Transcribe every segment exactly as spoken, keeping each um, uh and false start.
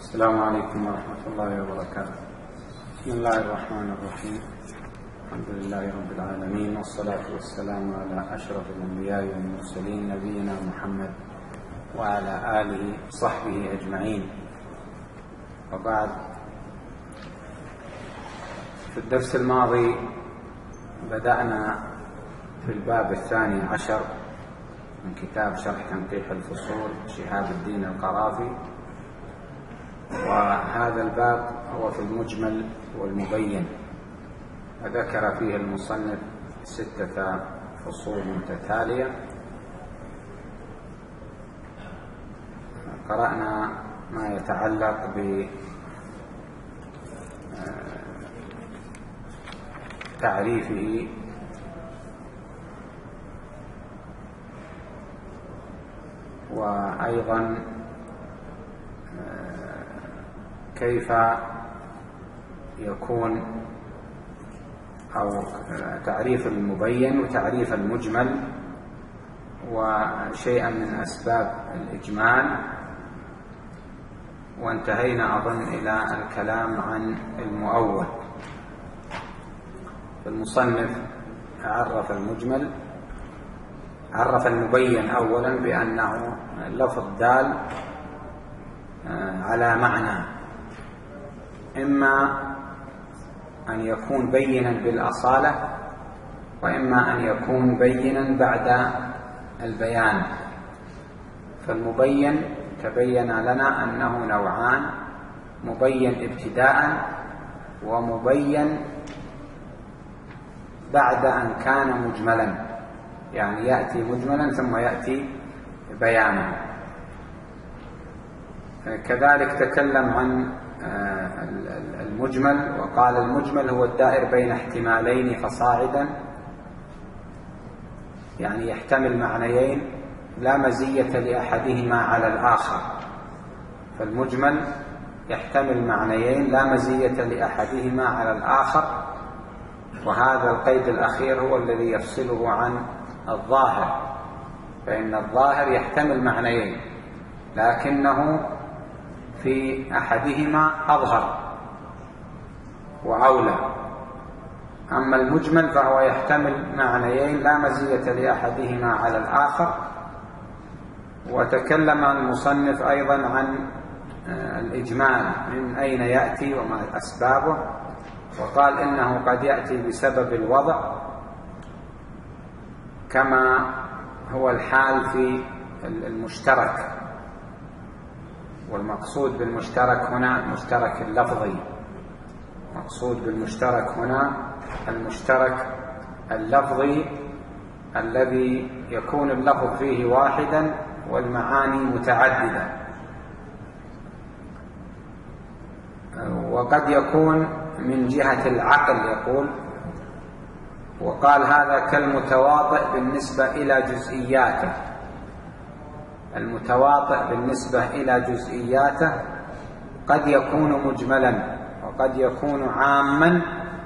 السلام عليكم ورحمة الله وبركاته. بسم الله الرحمن الرحيم. الحمد لله رب العالمين، والصلاة والسلام على أشرف الأنبياء والمرسلين نبينا محمد وعلى آله وصحبه أجمعين، وبعد. في الدرس الماضي بدأنا في الباب الثاني عشر من كتاب شرح تنقيح الفصول شهاب الدين القرافي، وهذا الباب هو في المجمل والمبين، وذكر فيه المصنف ستة فصول متتالية. قرأنا ما يتعلق بتعريفه وأيضا كيف يكون أو تعريف المبين وتعريف المجمل، وشيئا من أسباب الإجمال، وانتهينا أظن إلى الكلام عن المؤول. المصنف عرف المجمل عرف المبين أولا بأنه لفظ دال على معنى، إما أن يكون بينا بالأصالة، وإما أن يكون بينا بعد البيان. فالمبين تبين لنا أنه نوعان: مبين ابتداء، ومبين بعد أن كان مجملا، يعني يأتي مجملا ثم يأتي بيانا. كذلك تكلم عن المجمل وقال: المجمل هو الدائر بين احتمالين فصاعدا، يعني يحتمل معنيين لا مزية لأحدهما على الآخر. فالمجمل يحتمل معنيين لا مزية لأحدهما على الآخر، وهذا القيد الأخير هو الذي يفصله عن الظاهر، فإن الظاهر يحتمل معنيين لكنه في أحدهما أظهر وأولى، أما المجمل فهو يحتمل معنيين لا مزية لأحدهما على الآخر. وتكلم المصنف أيضا عن الإجمال، من أين يأتي وما أسبابه، وقال إنه قد يأتي بسبب الوضع كما هو الحال في المشترك، والمقصود بالمشترك هنا المشترك اللفظي. مقصود بالمشترك هنا المشترك اللفظي الذي يكون اللفظ فيه واحدا والمعاني متعددة، وقد يكون من جهة العقل يقول. وقال: هذا كالمتواطئ بالنسبة إلى جزئياته. المتواطئ بالنسبة إلى جزئياته قد يكون مجملا وقد يكون عاما،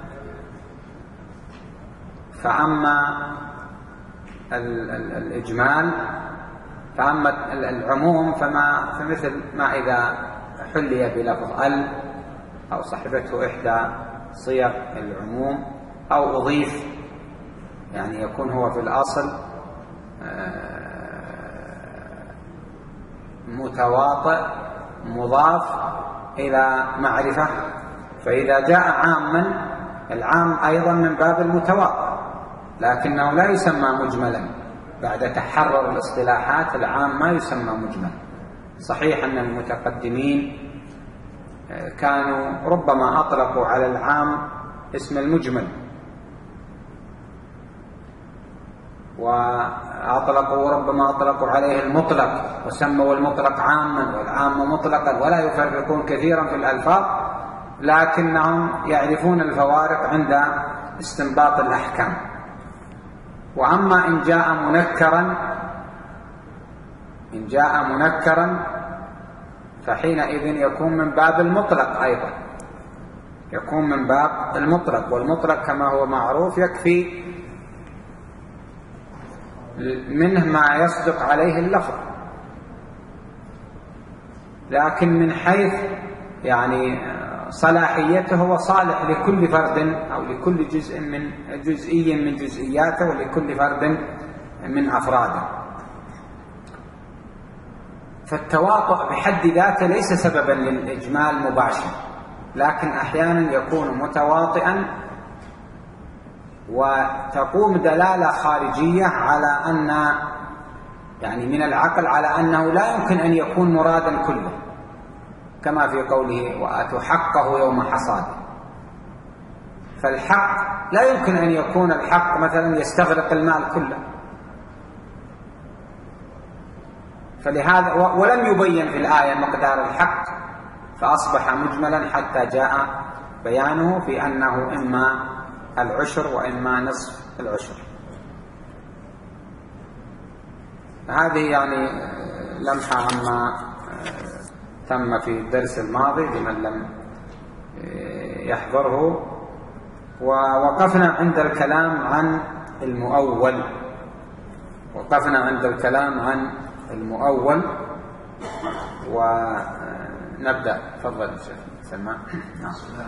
فأما الإجمال فأما العموم فما فمثل ما إذا حلي بلفظ ال أو صحبته إحدى صيغ العموم، أو أضيف، يعني يكون هو في الأصل متواطئ مضاف إلى معرفة، فإذا جاء عاما العام أيضا من باب المتواطئ، لكنه لا يسمى مجملا. بعد تحرر الاصطلاحات العام ما يسمى مجمل. صحيح أن المتقدمين كانوا ربما أطلقوا على العام اسم المجمل، وأطلقوا ربما أطلقوا عليه المطلق وسموا المطلق عاما والعام مطلقا، ولا يفرقون كثيرا في الألفاظ، لكنهم يعرفون الفوارق عند استنباط الأحكام. وأما إن جاء منكرا إن جاء منكرا فحينئذ يكون من باب المطلق أيضا، يكون من باب المطلق. والمطلق كما هو معروف يكفي منه ما يصدق عليه اللفظ، لكن من حيث يعني صلاحيته وصالح لكل فرد أو لكل جزء من جزئي من جزئياته ولكل فرد من أفراده. فالتواطؤ بحد ذاته ليس سببا للإجمال مباشر، لكن أحيانا يكون متواطئا وتقوم دلالة خارجية على أن يعني من العقل على أنه لا يمكن أن يكون مرادا كله، كما في قوله وآتوا حقه يوم حصاده. فالحق لا يمكن أن يكون الحق مثلا يستغرق المال كله، فلهذا ولم يبين في الآية مقدار الحق فأصبح مجملا حتى جاء بيانه في أنه إما العشر وإما نصف العشر. هذه يعني لمحة عما تم في الدرس الماضي لمن لم يحضره. ووقفنا عند الكلام عن المؤول وقفنا عند الكلام عن المؤول ونبدأ. تفضل الشيخ سلمان. نعم.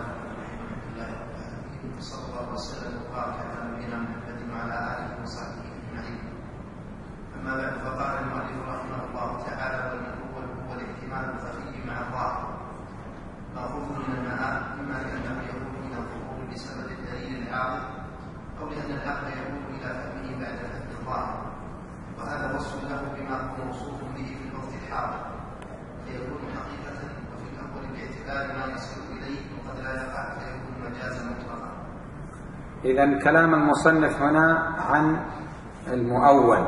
صلى الله وسلم وبارك على نبينا محمد وعلى آله وصحبه أجمعين. أما بعد، فقال المؤلف رحمه الله تعالى: والمؤول هو الاحتمال الخفي مع الظاهر مأخوذ من المآل، إما لأنه يكون من الظهور بسبب الدليل العارض أو لأن العقل يكون إلى فهمه بعد فهم الظاهر، وهذا وصف له بما هو موصوف به في الوقت الحاضر، فيكون حقيقة وفي الأول باعتبار ما يصل إليه وقد لا يقع فيكون مجازا مطلقا. إذن كلام المصنف هنا عن المؤول،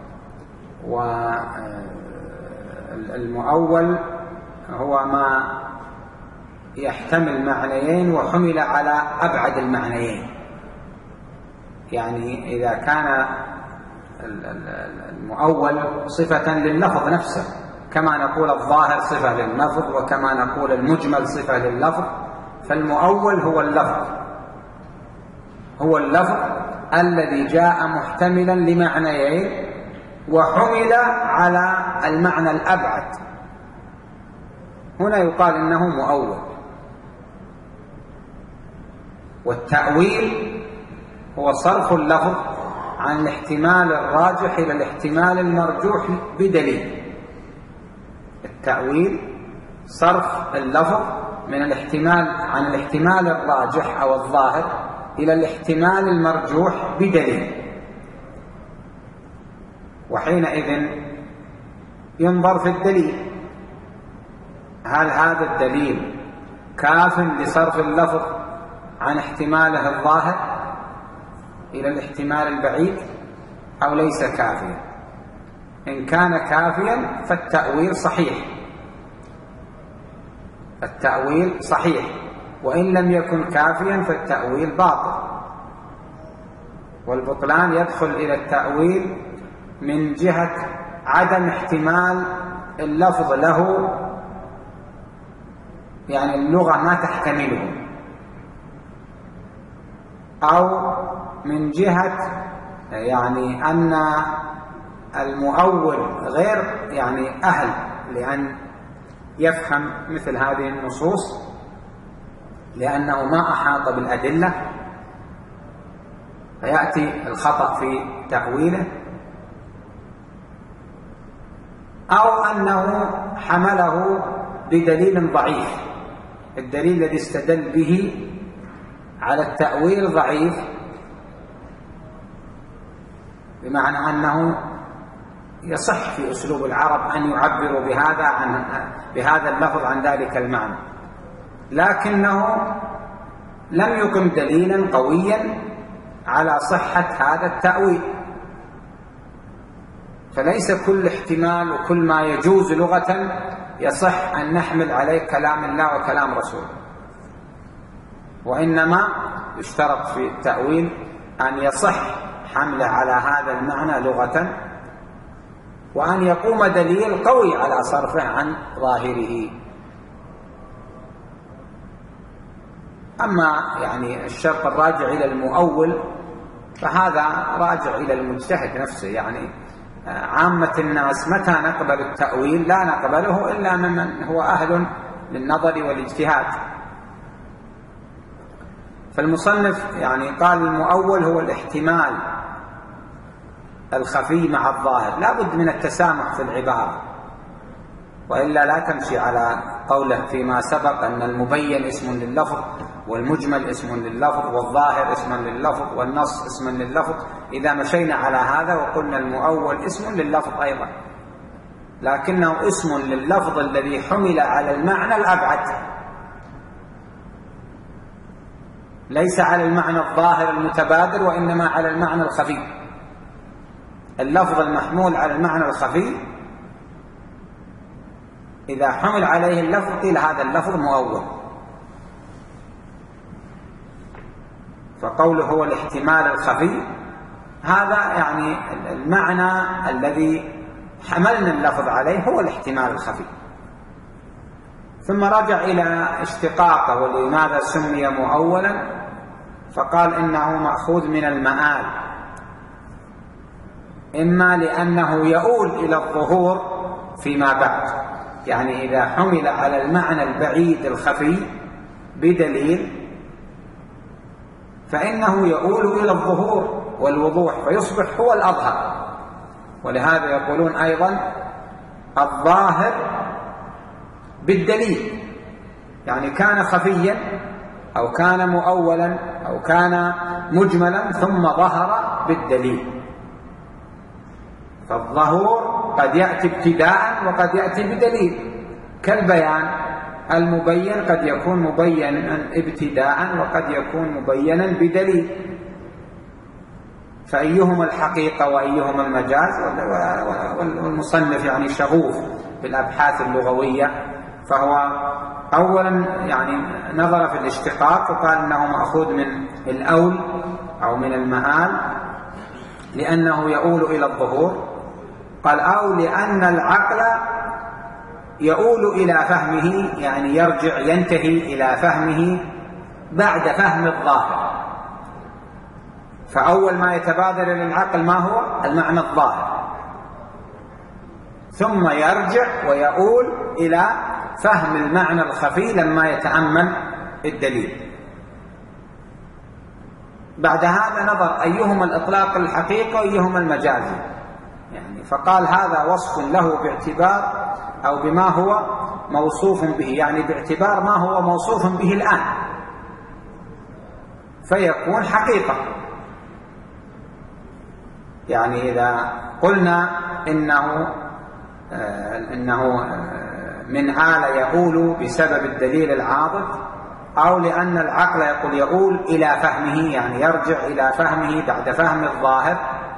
والمؤول هو ما يحتمل معنيين وحمل على أبعد المعنيين. يعني إذا كان المؤول صفة لللفظ نفسه، كما نقول الظاهر صفة لللفظ وكما نقول المجمل صفة لللفظ، فالمؤول هو اللفظ هو اللفظ الذي جاء محتملا لمعنيين وحمل على المعنى الأبعد، هنا يقال إنه مؤول. والتأويل هو صرف اللفظ عن الاحتمال الراجح إلى الاحتمال المرجوح بدليل. التأويل صرف اللفظ من الاحتمال عن الاحتمال الراجح أو الظاهر إلى الاحتمال المرجوح بدليل، وحينئذ ينظر في الدليل، هل هذا الدليل كاف لصرف اللفظ عن احتماله الظاهر إلى الاحتمال البعيد أو ليس كافيا؟ إن كان كافيا فالتأويل صحيح التأويل صحيح وإن لم يكن كافيا فالتأويل باطل. والبطلان يدخل إلى التأويل من جهة عدم احتمال اللفظ له، يعني اللغة ما تحتمله، أو من جهة يعني أن المؤول غير يعني أهل لأن يفهم مثل هذه النصوص، لأنه ما أحاط بالأدلة فيأتي الخطأ في تأويله، أو أنه حمله بدليل ضعيف، الدليل الذي استدل به على التأويل ضعيف، بمعنى أنه يصح في أسلوب العرب أن يعبروا بهذا عن بهذا اللفظ عن ذلك المعنى، لكنه لم يقم دليلا قويا على صحة هذا التأويل. فليس كل احتمال وكل ما يجوز لغة يصح أن نحمل عليه كلام الله وكلام رسوله، وإنما يشترط في التأويل أن يصح حمله على هذا المعنى لغة، وأن يقوم دليل قوي على صرفه عن ظاهره. أما يعني الشرط الراجع إلى المؤول فهذا راجع إلى المجتهد نفسه. يعني عامة الناس متى نقبل التأويل؟ لا نقبله إلا ممن هو أهل للنظر والاجتهاد. فالمصنف يعني قال المؤول هو الاحتمال الخفي مع الظاهر، لا بد من التسامح في العبارة، وإلا لا تمشي على قوله فيما سبق أن المبين اسم لللفظ والمجمل اسم لللفظ والظاهر اسم لللفظ والنص اسم لللفظ. إذا مشينا على هذا وقلنا المؤول اسم لللفظ أيضا، لكنه اسم لللفظ الذي حمل على المعنى الأبعد، ليس على المعنى الظاهر المتبادر، وإنما على المعنى الخفي. اللفظ المحمول على المعنى الخفي إذا حمل عليه اللفظ قيل هذا اللفظ مؤول. فقوله هو الاحتمال الخفي هذا يعني المعنى الذي حملنا اللفظ عليه هو الاحتمال الخفي. ثم رجع إلى اشتقاقه ولماذا سمي مؤولا، فقال إنه مأخوذ من المآل، إما لأنه يؤول إلى الظهور فيما بعد، يعني إذا حمل على المعنى البعيد الخفي بدليل فإنه يؤول إلى الظهور والوضوح فيصبح هو الأظهر. ولهذا يقولون أيضا الظاهر بالدليل، يعني كان خفيا أو كان مؤولا أو كان مجملا ثم ظهر بالدليل. فالظهور قد يأتي ابتداء وقد يأتي بدليل، كالبيان المبين قد يكون مبينا ابتداء وقد يكون مبينا بدليل. فأيهما الحقيقة وأيهما المجاز؟ والمصنف يعني شغوف بالأبحاث اللغوية، فهو أولا يعني نظر في الاشتقاق وقال إنه مأخوذ من الأول أو من المآل لأنه يؤول إلى الظهور. قال أو لأن العقل يؤول إلى فهمه، يعني يرجع ينتهي إلى فهمه بعد فهم الظاهر. فأول ما يتبادر للعقل ما هو؟ المعنى الظاهر، ثم يرجع ويؤول إلى فهم المعنى الخفي لما يتأمل الدليل. بعد هذا نظر أيهما الإطلاق الحقيقي وأيهما المجازي، يعني فقال هذا وصف له باعتبار أو بما هو موصوف به، يعني باعتبار ما هو موصوف به الآن فيكون حقيقة. يعني إذا قلنا إنه آه إنه آه من آل يؤول بسبب الدليل العاضد، أو لأن العقل يقول يؤول إلى فهمه، يعني يرجع إلى فهمه بعد فهم الظاهر.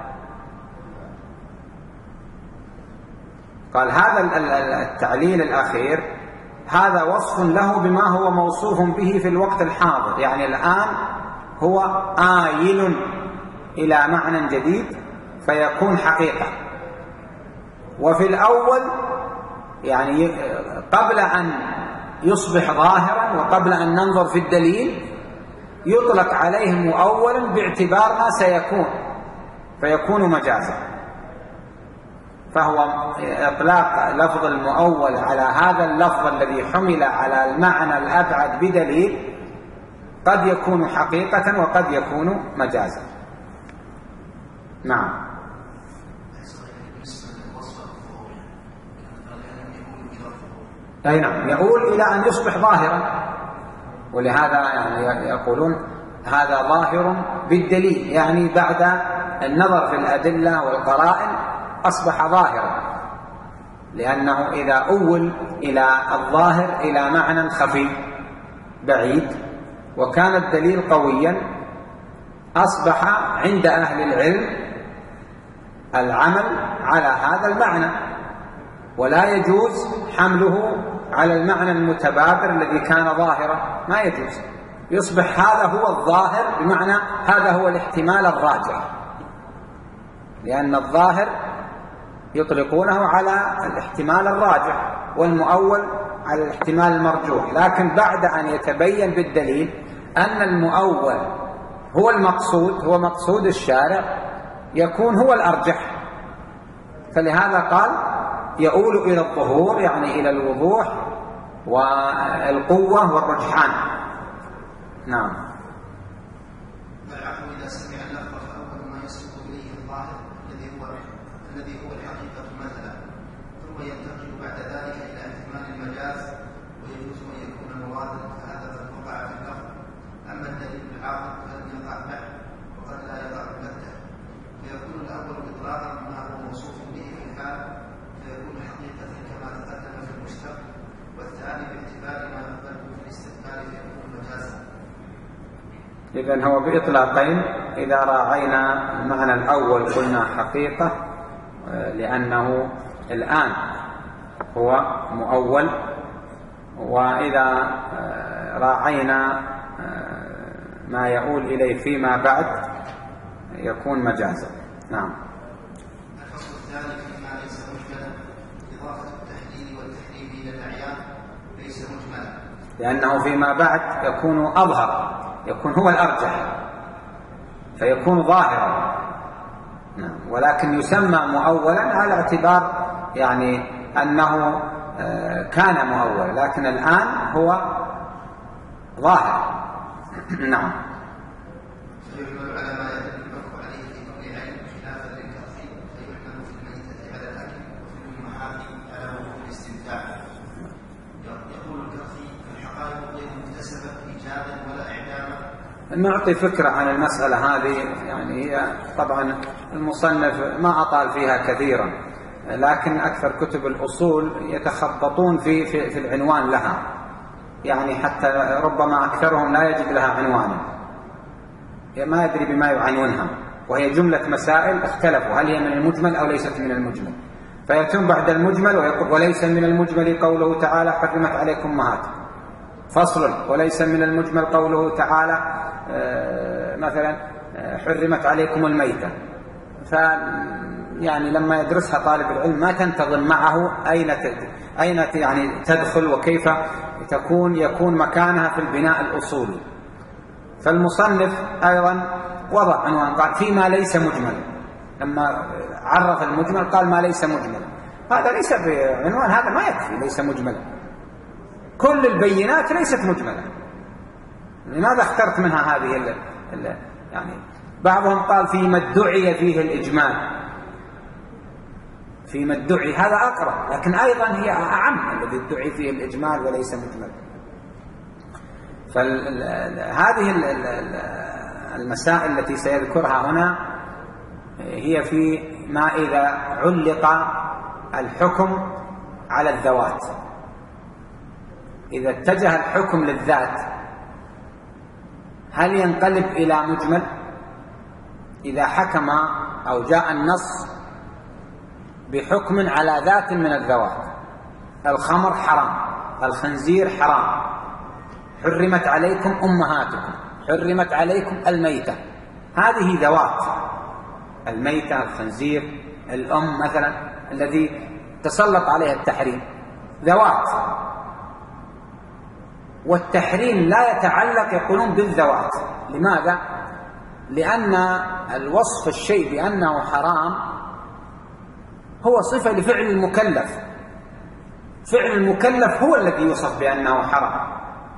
قال هذا التعليل الأخير هذا وصف له بما هو موصوف به في الوقت الحاضر، يعني الآن هو آيل إلى معنى جديد فيكون حقيقة. وفي الأول يعني قبل أن يصبح ظاهرا وقبل أن ننظر في الدليل يطلق عليه مؤولا باعتبار ما سيكون فيكون مجازا. فهو إطلاق لفظ المؤول على هذا اللفظ الذي حمل على المعنى الأبعد بدليل قد يكون حقيقة وقد يكون مجازا. نعم. أي نعم، يؤول إلى أن يصبح ظاهرا، ولهذا يعني يقولون هذا ظاهر بالدليل، يعني بعد النظر في الأدلة والقرائن أصبح ظاهرا، لأنه إذا أول إلى الظاهر إلى معنى خفي بعيد وكان الدليل قويا أصبح عند أهل العلم العمل على هذا المعنى، ولا يجوز حمله على المعنى المتبادر الذي كان ظاهرا، ما يجوز. يصبح هذا هو الظاهر بمعنى هذا هو الاحتمال الراجح، لأن الظاهر يطلقونه على الاحتمال الراجح والمؤول على الاحتمال المرجوح. لكن بعد أن يتبين بالدليل أن المؤول هو المقصود، هو مقصود الشارع، يكون هو الأرجح. فلهذا قال يؤول إلى الظهور، يعني إلى الوضوح والقوة والرجحان. نعم. والعقل إذا سمع اللفظ فأول ما يسبق إليه الظاهر الذي هو الذي هو الحقيقة مثلا، ثم ينتقل بعد ذلك إلى احتمال المجاز، ويجوز أن يكون موادا، فهذا قد وقع في اللفظ. أما الدليل العاقل فلم يقع بعد، وقد لا يقع البتة، فيكون الأول إطلاقا ما هو موصوف به في الحال، فيكون حقيقة كما تقدم في المشتق، والثاني باعتبار ما يقبله في الاستقبال فيكون مجازا. إذن هو بإطلاقين. إذا راعينا المعنى الأول قلنا حقيقة لأنه الآن هو مؤول، وإذا راعينا ما يؤول إليه فيما بعد يكون مجازا. نعم. الفصل الثاني فيما ليس مجملا، إضافة التحليل والتحريم إلى الأعيان ليس مجملا، لأنه فيما بعد يكون أظهر، يكون هو الأرجح فيكون ظاهرا. نعم. ولكن يسمى مؤولا على اعتبار يعني أنه كان مؤولا، لكن الآن هو ظاهر. نعم. فيحمل على ما يدل الحكم عليه في كل علم خلافا للكافرين، فيحمل في الميتة على الأكل وفي المحاكم على وجوب الاستمتاع. يقول الكافري: الحقائق غير مكتسبة إيجابا ولا إعداما. نعطي فكرة عن المسألة هذه، يعني هي طبعا المصنف ما أطال فيها كثيرا، لكن أكثر كتب الأصول يتخبطون في, في, في العنوان لها، يعني حتى ربما أكثرهم لا يجد لها عنوانا، ما يدري بما يعنونها، وهي جملة مسائل اختلفوا هل هي من المجمل أو ليست من المجمل، فيتم بعد المجمل ويقول: وليس من المجمل قوله تعالى حرمت عليكم أمهاتكم، فصل. وليس من المجمل قوله تعالى مثلا حرمت عليكم الميتة. ف يعني لما يدرسها طالب العلم ما تنتظم معه أين أين يعني تدخل وكيف تكون يكون مكانها في البناء الأصولي. فالمصنف أيضا وضع عنوان قال: فيما ليس مجمل. لما عرف المجمل قال: ما ليس مجمل. هذا ليس بعنوان، هذا ما يكفي، ليس مجمل. كل البينات ليست مجملة. لماذا اخترت منها هذه ال ال يعني بعضهم قال: فيما ادعي فيه الإجمال. فيما ادعي هذا أقرب، لكن أيضا هي أعم، الذي ادعي فيه الإجمال وليس مجمل. فهذه المسائل التي سيذكرها هنا هي في ما إذا علق الحكم على الذوات. إذا اتجه الحكم للذات هل ينقلب إلى مجمل؟ إذا حكم أو جاء النص بحكم على ذات من الذوات، الخمر حرام، الخنزير حرام، حرمت عليكم أمهاتكم، حرمت عليكم الميتة، هذه ذوات، الميتة، الخنزير، الأم مثلا الذي تسلط عليها التحريم، ذوات. والتحريم لا يتعلق يقولون بالذوات. لماذا؟ لأن الوصف الشيء بأنه حرام هو صفة لفعل المكلف، فعل المكلف هو الذي يوصف بأنه حرام.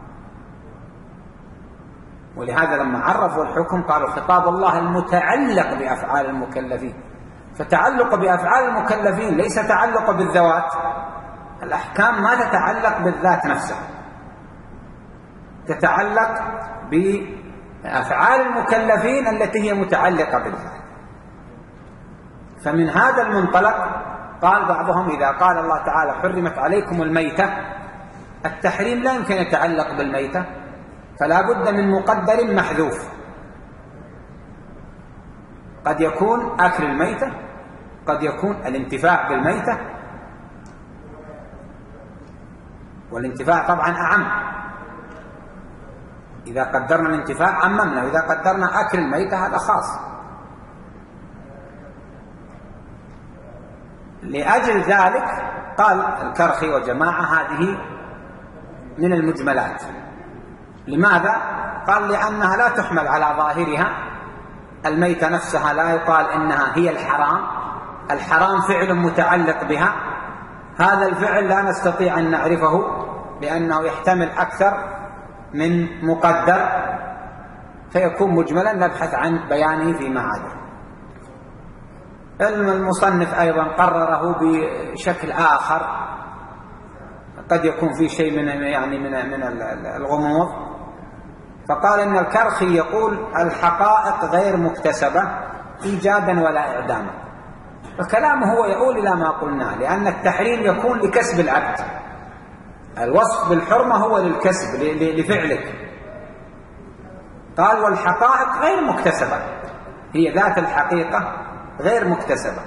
ولهذا لما عرفوا الحكم قالوا: خطاب الله المتعلق بأفعال المكلفين. فتعلق بأفعال المكلفين ليس تعلق بالذوات. الأحكام ما تتعلق بالذات نفسها، تتعلق بأفعال المكلفين التي هي متعلقة بالذات. فمن هذا المنطلق قال بعضهم: إذا قال الله تعالى حرمت عليكم الميتة، التحريم لا يمكن يتعلق بالميتة، فلا بد من مقدر محذوف. قد يكون أكل الميتة، قد يكون الانتفاع بالميتة، والانتفاع طبعا أعم. إذا قدرنا الانتفاع عممنا، وإذا قدرنا أكل الميتة هذا خاص. لأجل ذلك قال الكرخي وجماعة هذه من المجملات. لماذا؟ قال: لأنها لا تحمل على ظاهرها. الميتة نفسها لا يقال إنها هي الحرام، الحرام فعل متعلق بها، هذا الفعل لا نستطيع أن نعرفه لأنه يحتمل أكثر من مقدر فيكون مجملا، نبحث عن بيانه فيما عدا. المصنف أيضا قرره بشكل آخر قد يكون في شيء من يعني من من الغموض، فقال إن الكرخي يقول الحقائق غير مكتسبة إيجادا ولا إعداما. فكلامه هو يقول إلى ما قلنا، لأن التحريم يكون لكسب العبد، الوصف بالحرمة هو للكسب لفعلك. قال والحقائق غير مكتسبة، هي ذات الحقيقة غير مكتسبة.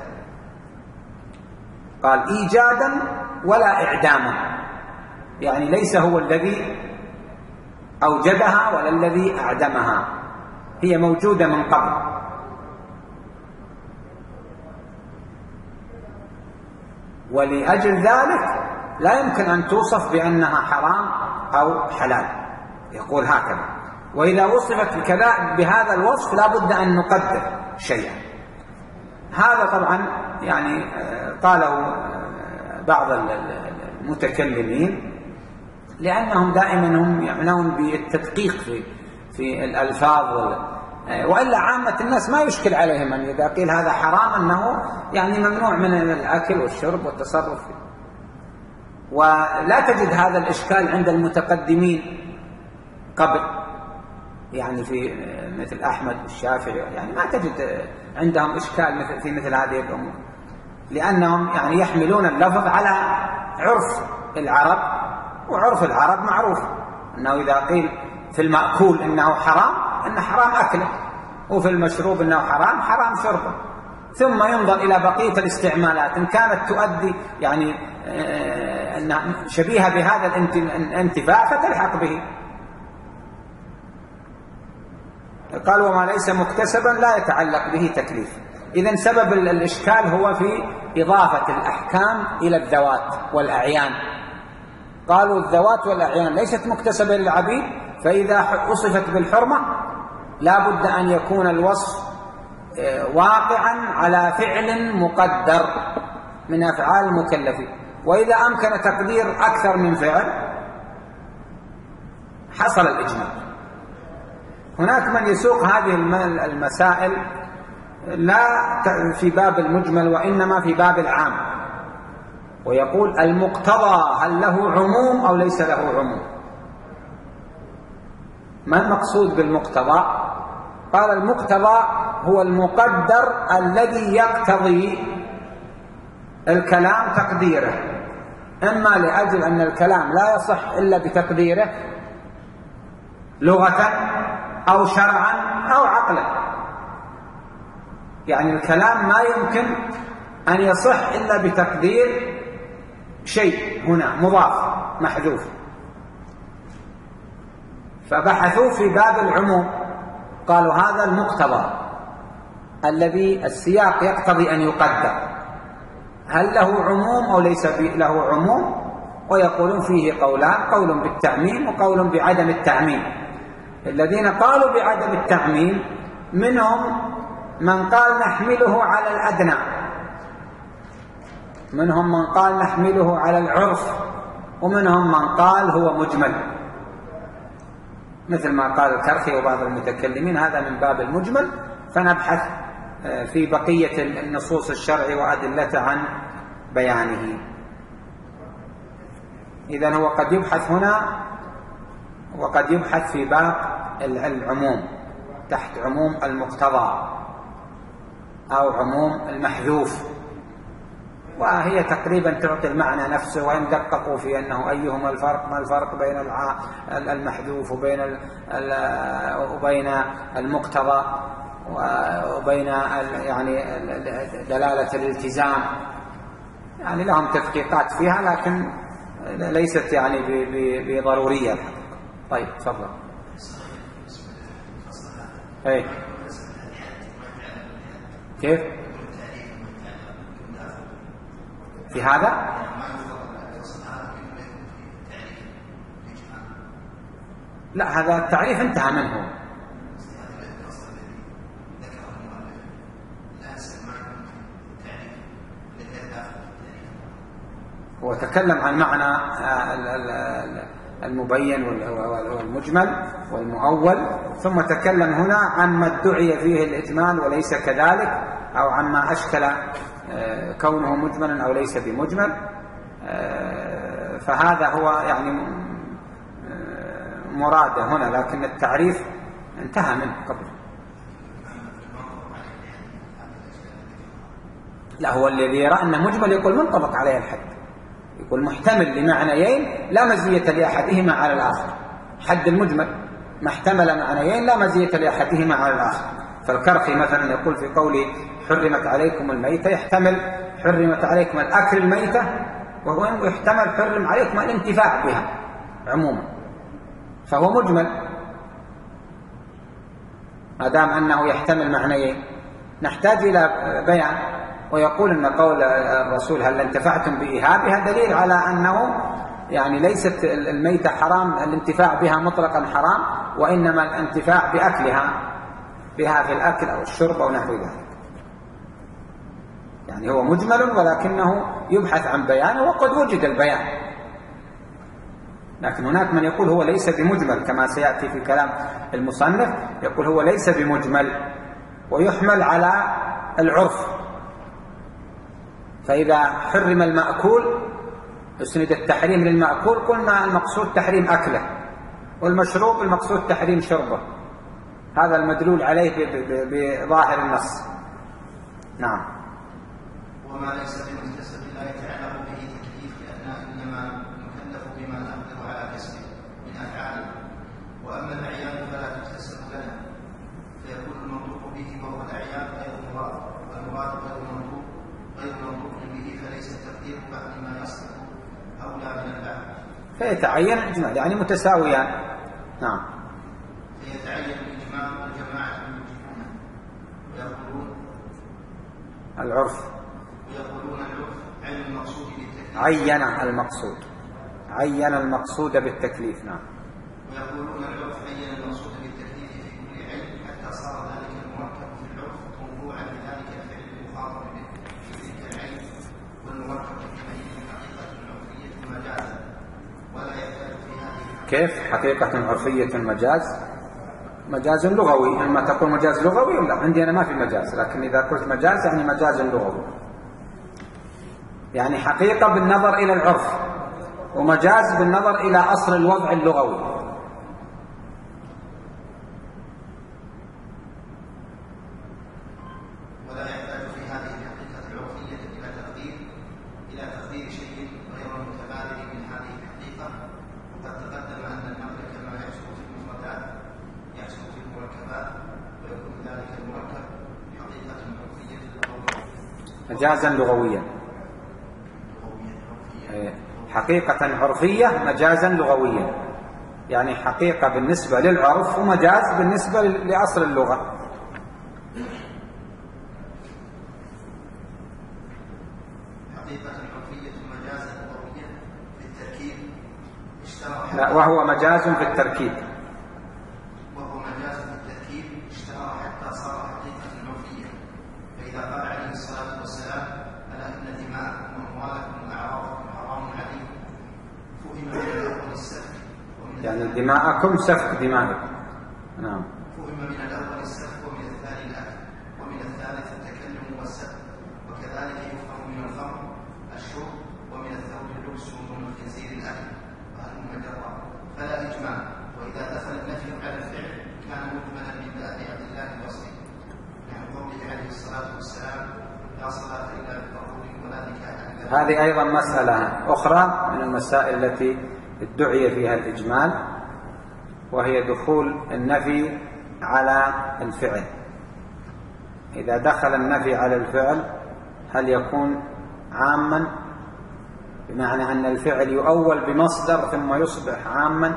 قال إيجادا ولا إعداما، يعني ليس هو الذي أوجدها ولا الذي أعدمها، هي موجودة من قبل. ولأجل ذلك لا يمكن أن توصف بأنها حرام أو حلال، يقول هكذا. وإذا وصفت بهذا الوصف لا بد أن نقدر شيئا. هذا طبعا يعني قاله بعض المتكلمين لأنهم دائما هم يعنون بالتدقيق في في الألفاظ، وإلا عامة الناس ما يشكل عليهم أن إذا قيل هذا حرام أنه يعني ممنوع من الأكل والشرب والتصرف فيه. ولا تجد هذا الإشكال عند المتقدمين قبل، يعني في مثل أحمد والشافعي، يعني ما تجد عندهم إشكال مثل في مثل هذه الأمور، لأنهم يعني يحملون اللفظ على عرف العرب، وعرف العرب معروف أنه إذا قيل في المأكول إنه حرام إنه حرام أكله، وفي المشروب إنه حرام حرام شربه، ثم ينظر إلى بقية الاستعمالات إن كانت تؤدي يعني أنها شبيهة بهذا الانتفاع فتلحق به. قال وما ليس مكتسبا لا يتعلق به تكليف. إذن سبب الإشكال هو في إضافة الأحكام إلى الذوات والأعيان. قالوا الذوات والأعيان ليست مكتسبة للعبيد، فإذا وصفت بالحرمة لا بد أن يكون الوصف واقعا على فعل مقدر من أفعال المكلفين، وإذا أمكن تقدير أكثر من فعل حصل الإجماع. هناك من يسوق هذه المسائل لا في باب المجمل وإنما في باب العام، ويقول المقتضى هل له عموم أو ليس له عموم. ما المقصود بالمقتضى؟ قال المقتضى هو المقدر الذي يقتضي الكلام تقديره، إما لأجل أن الكلام لا يصح إلا بتقديره لغة أو شرعا أو عقلا. يعني الكلام ما يمكن أن يصح إلا بتقدير شيء هنا مضاف محذوف، فبحثوا في باب العموم قالوا هذا المقتضى الذي السياق يقتضي أن يقدر، هل له عموم أو ليس له عموم؟ ويقولون فيه قولان، قول بالتعميم وقول بعدم التعميم. الذين قالوا بعدم التعميم منهم من قال نحمله على الأدنى، منهم من قال نحمله على العرف، ومنهم من قال هو مجمل، مثل ما قال الكرخي وبعض المتكلمين هذا من باب المجمل، فنبحث في بقية النصوص الشرع وأدلته عن بيانه. إذن هو قد يبحث هنا وقد يبحث في باب العموم تحت عموم المقتضى أو عموم المحذوف، وهي تقريبا تعطي المعنى نفسه. وإن دققوا في أنه أيهما الفرق، ما الفرق بين المحذوف وبين وبين المقتضى وبين يعني دلالة الالتزام، يعني لهم تدقيقات فيها لكن ليست يعني بضرورية. طيب تفضل. اي كيف في هذا؟ لا، هذا التعريف انتهى منه. هو تكلم عن معنى المبين والمجمل والمؤول، ثم تكلم هنا عن ما ادعي فيه الإجمال وليس كذلك، أو عما أشكل كونه مجملا أو ليس بمجمل. فهذا هو يعني مراده هنا، لكن التعريف انتهى منه قبل. لا، هو الذي يرى أنه مجمل يقول منطبق عليه الحد، يقول محتمل لمعنيين لا مزية لأحدهما على الآخر. حد المجمل ما احتمل معنيين لا مزية لأحدهما على الآخر. فالكرخي مثلا يقول في قوله حرمت عليكم الميتة يحتمل حرمت عليكم الأكل الميتة، وهو يحتمل حرم عليكم الانتفاع بها عموما، فهو مجمل ما دام أنه يحتمل معنيين. نحتاج إلى بيان. ويقول أن قول الرسول هل انتفعتم بإيهابها دليل على أنه يعني ليست الميتة حرام الانتفاع بها مطلقا حرام، وإنما الانتفاع بأكلها بها في الأكل أو الشرب أو نحو ذلك. يعني هو مجمل ولكنه يبحث عن بيانه، وقد وجد البيان. لكن هناك من يقول هو ليس بمجمل، كما سيأتي في كلام المصنف، يقول هو ليس بمجمل ويحمل على العرف. فإذا حرم المأكول اسند التحريم للمأكول، قلنا المقصود تحريم أكله، والمشروب المقصود تحريم شربه. هذا المدلول عليه بظاهر النص. نعم. وما ليس بمكتسب لا يتعلق به تكليف، لأن إنما نكلف بما نقدر على كسبه من أفعاله، وأما الأعيان فلا تكتسب لنا، فيكون المنطوق به وهو الأعيان غير مراد، والمراد غير منطوق غير منطوق به، فليس التقدير بعد ما يصلح أولى من البعض، فيتعين الإجمال يعني متساويان. نعم. فيتعين الإجمال والجماعة يجيبونه ويقولون العرف، ويقولون العرف عين المقصود بالتكليف، عين المقصود عين المقصود بالتكليف. نعم. ويقولون العرف عين المقصود بالتكليف في كل عين، حتى صار ذلك المركب في العرف موضوعا لذلك الفعل المخاطب به في تلك العين، والمركب في عين حقيقة عرفية مجازا، ولا يحتاج في هذه كيف حقيقة عرفية مجاز؟ مجاز لغوي. لما تقول مجاز لغوي لا، عندي أنا ما في مجاز، لكن إذا قلت مجاز يعني مجاز لغوي، يعني حقيقة بالنظر إلى العرف، ومجاز بالنظر إلى أصل الوضع اللغوي. ولا يحتاج في هذه الحقيقة العرفية إلى تقدير إلى تقدير شيء غير متبادل من هذه الحقيقة. وقد تقدم أن النقل كما يحصل في المفردات يحصل في المركبات، ويكون ذلك المركب حقيقة عرفية لغوية مجازا لغويا، حقيقة عرفية مجازا لغويا، يعني حقيقة بالنسبة للعرف ومجاز بالنسبة لأصل اللغة. حقيقة عرفية مجازا لغويا في التركيب اشترى، لا، وهو مجاز في التركيب، وهو مجاز في التركيب اشترى حتى صار حقيقة عرفية. فإذا قال عليه الصلاة والسلام ألا إن دماءكم وأموالكم وأعراضكم حرام عليكم، فهم من الأول السفك يعني دماءكم سفك دمائكم. نعم. فهم من الأول السفك ومن الثاني الأكل ومن الثالث التكلم والسفك، وكذلك يفهم من الخمر الشرب ومن الثوب اللبس ومن الخنزير الأكل، وهل مجرى فلا إجمال. وإذا دخل النفي على الفعل كان مجملا من باب عبد الله البصري، نحو قوله عليه الصلاة والسلام لا صلاة إلا بطهور ولا نكاح. هذه أيضا مسألة أخرى من المسائل التي ادعي فيها الإجمال، وهي دخول النفي على الفعل. إذا دخل النفي على الفعل هل يكون عاما، بمعنى أن الفعل يؤول بمصدر ثم يصبح عاما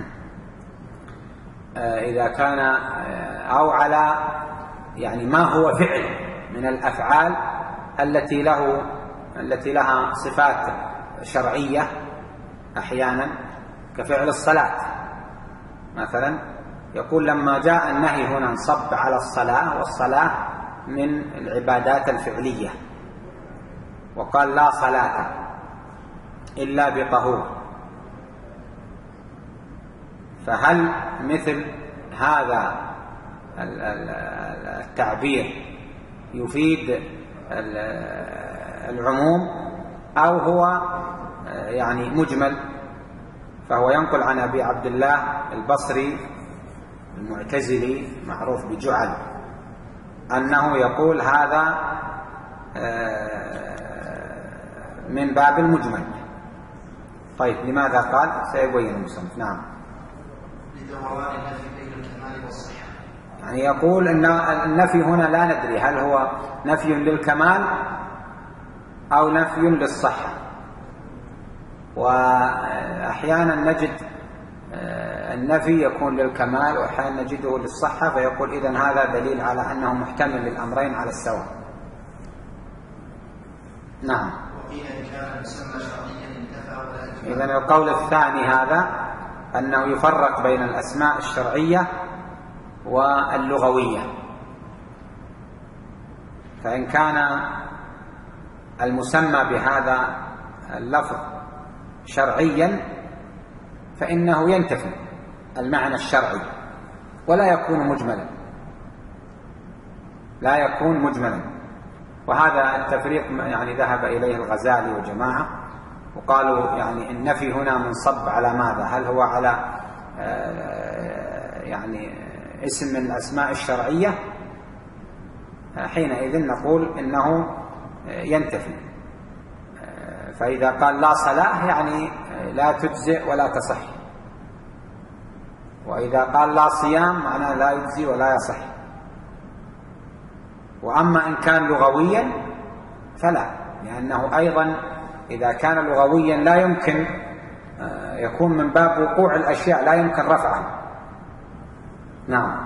إذا كان، أو على يعني ما هو فعل من الأفعال التي له التي لها صفات شرعية أحيانا، كفعل الصلاة مثلا. يقول لما جاء النهي هنا انصب على الصلاة، والصلاة من العبادات الفعلية، وقال لا صلاة إلا بطهور، فهل مثل هذا التعبير يفيد العموم أو هو يعني مجمل؟ فهو ينقل عن أبي عبد الله البصري المعتزلي معروف بجعل أنه يقول هذا من باب المجمل. طيب لماذا قال؟ سيبين المصنف. نعم. لدوران النفي بين الكمال والصحة. يعني يقول أن النفي هنا لا ندري هل هو نفي للكمال أو نفي للصحة، وأحيانا نجد النفي يكون للكمال وأحيانا نجده للصحة، فيقول إذن هذا دليل على أنه محتمل للأمرين على السواء. نعم. وقيل إن كان المسمى شرعيا انتفى ولا إجماع. إذن القول الثاني هذا أنه يفرق بين الأسماء الشرعية واللغوية، فإن كان المسمى بهذا اللفظ شرعيا فإنه ينتفي المعنى الشرعي ولا يكون مجملا، لا يكون مجملا. وهذا التفريق يعني ذهب إليه الغزالي وجماعة، وقالوا يعني النفي هنا منصب على ماذا؟ هل هو على يعني اسم من الأسماء الشرعية؟ حينئذ نقول إنه ينتفي. فإذا قال لا صلاة يعني لا تجزئ ولا تصح، وإذا قال لا صيام معناه لا يجزي ولا يصح. وأما إن كان لغويا فلا، لأنه أيضا إذا كان لغويا لا يمكن يكون من باب وقوع الأشياء، لا يمكن رفعها. نعم.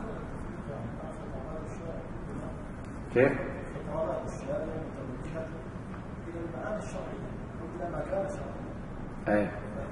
كيف؟ أي.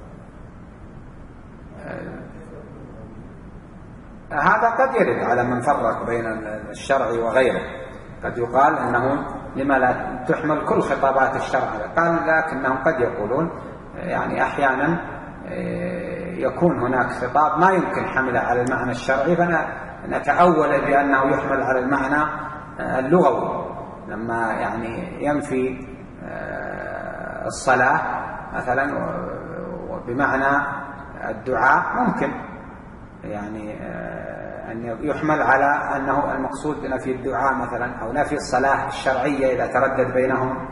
هذا قد يرد على من فرق بين الشرع وغيره، قد يقال أنه لما لا تحمل كل خطابات الشرع، قال لكنهم قد يقولون يعني أحيانا يكون هناك خطاب ما يمكن حمله على المعنى الشرعي فنتأول بأنه يحمل على المعنى اللغوي، لما يعني ينفي الصلاة مثلا بمعنى الدعاء ممكن يعني أن يحمل على أنه المقصود نفي الدعاء مثلا أو نفي الصلاة الشرعية إذا تردد بينهم.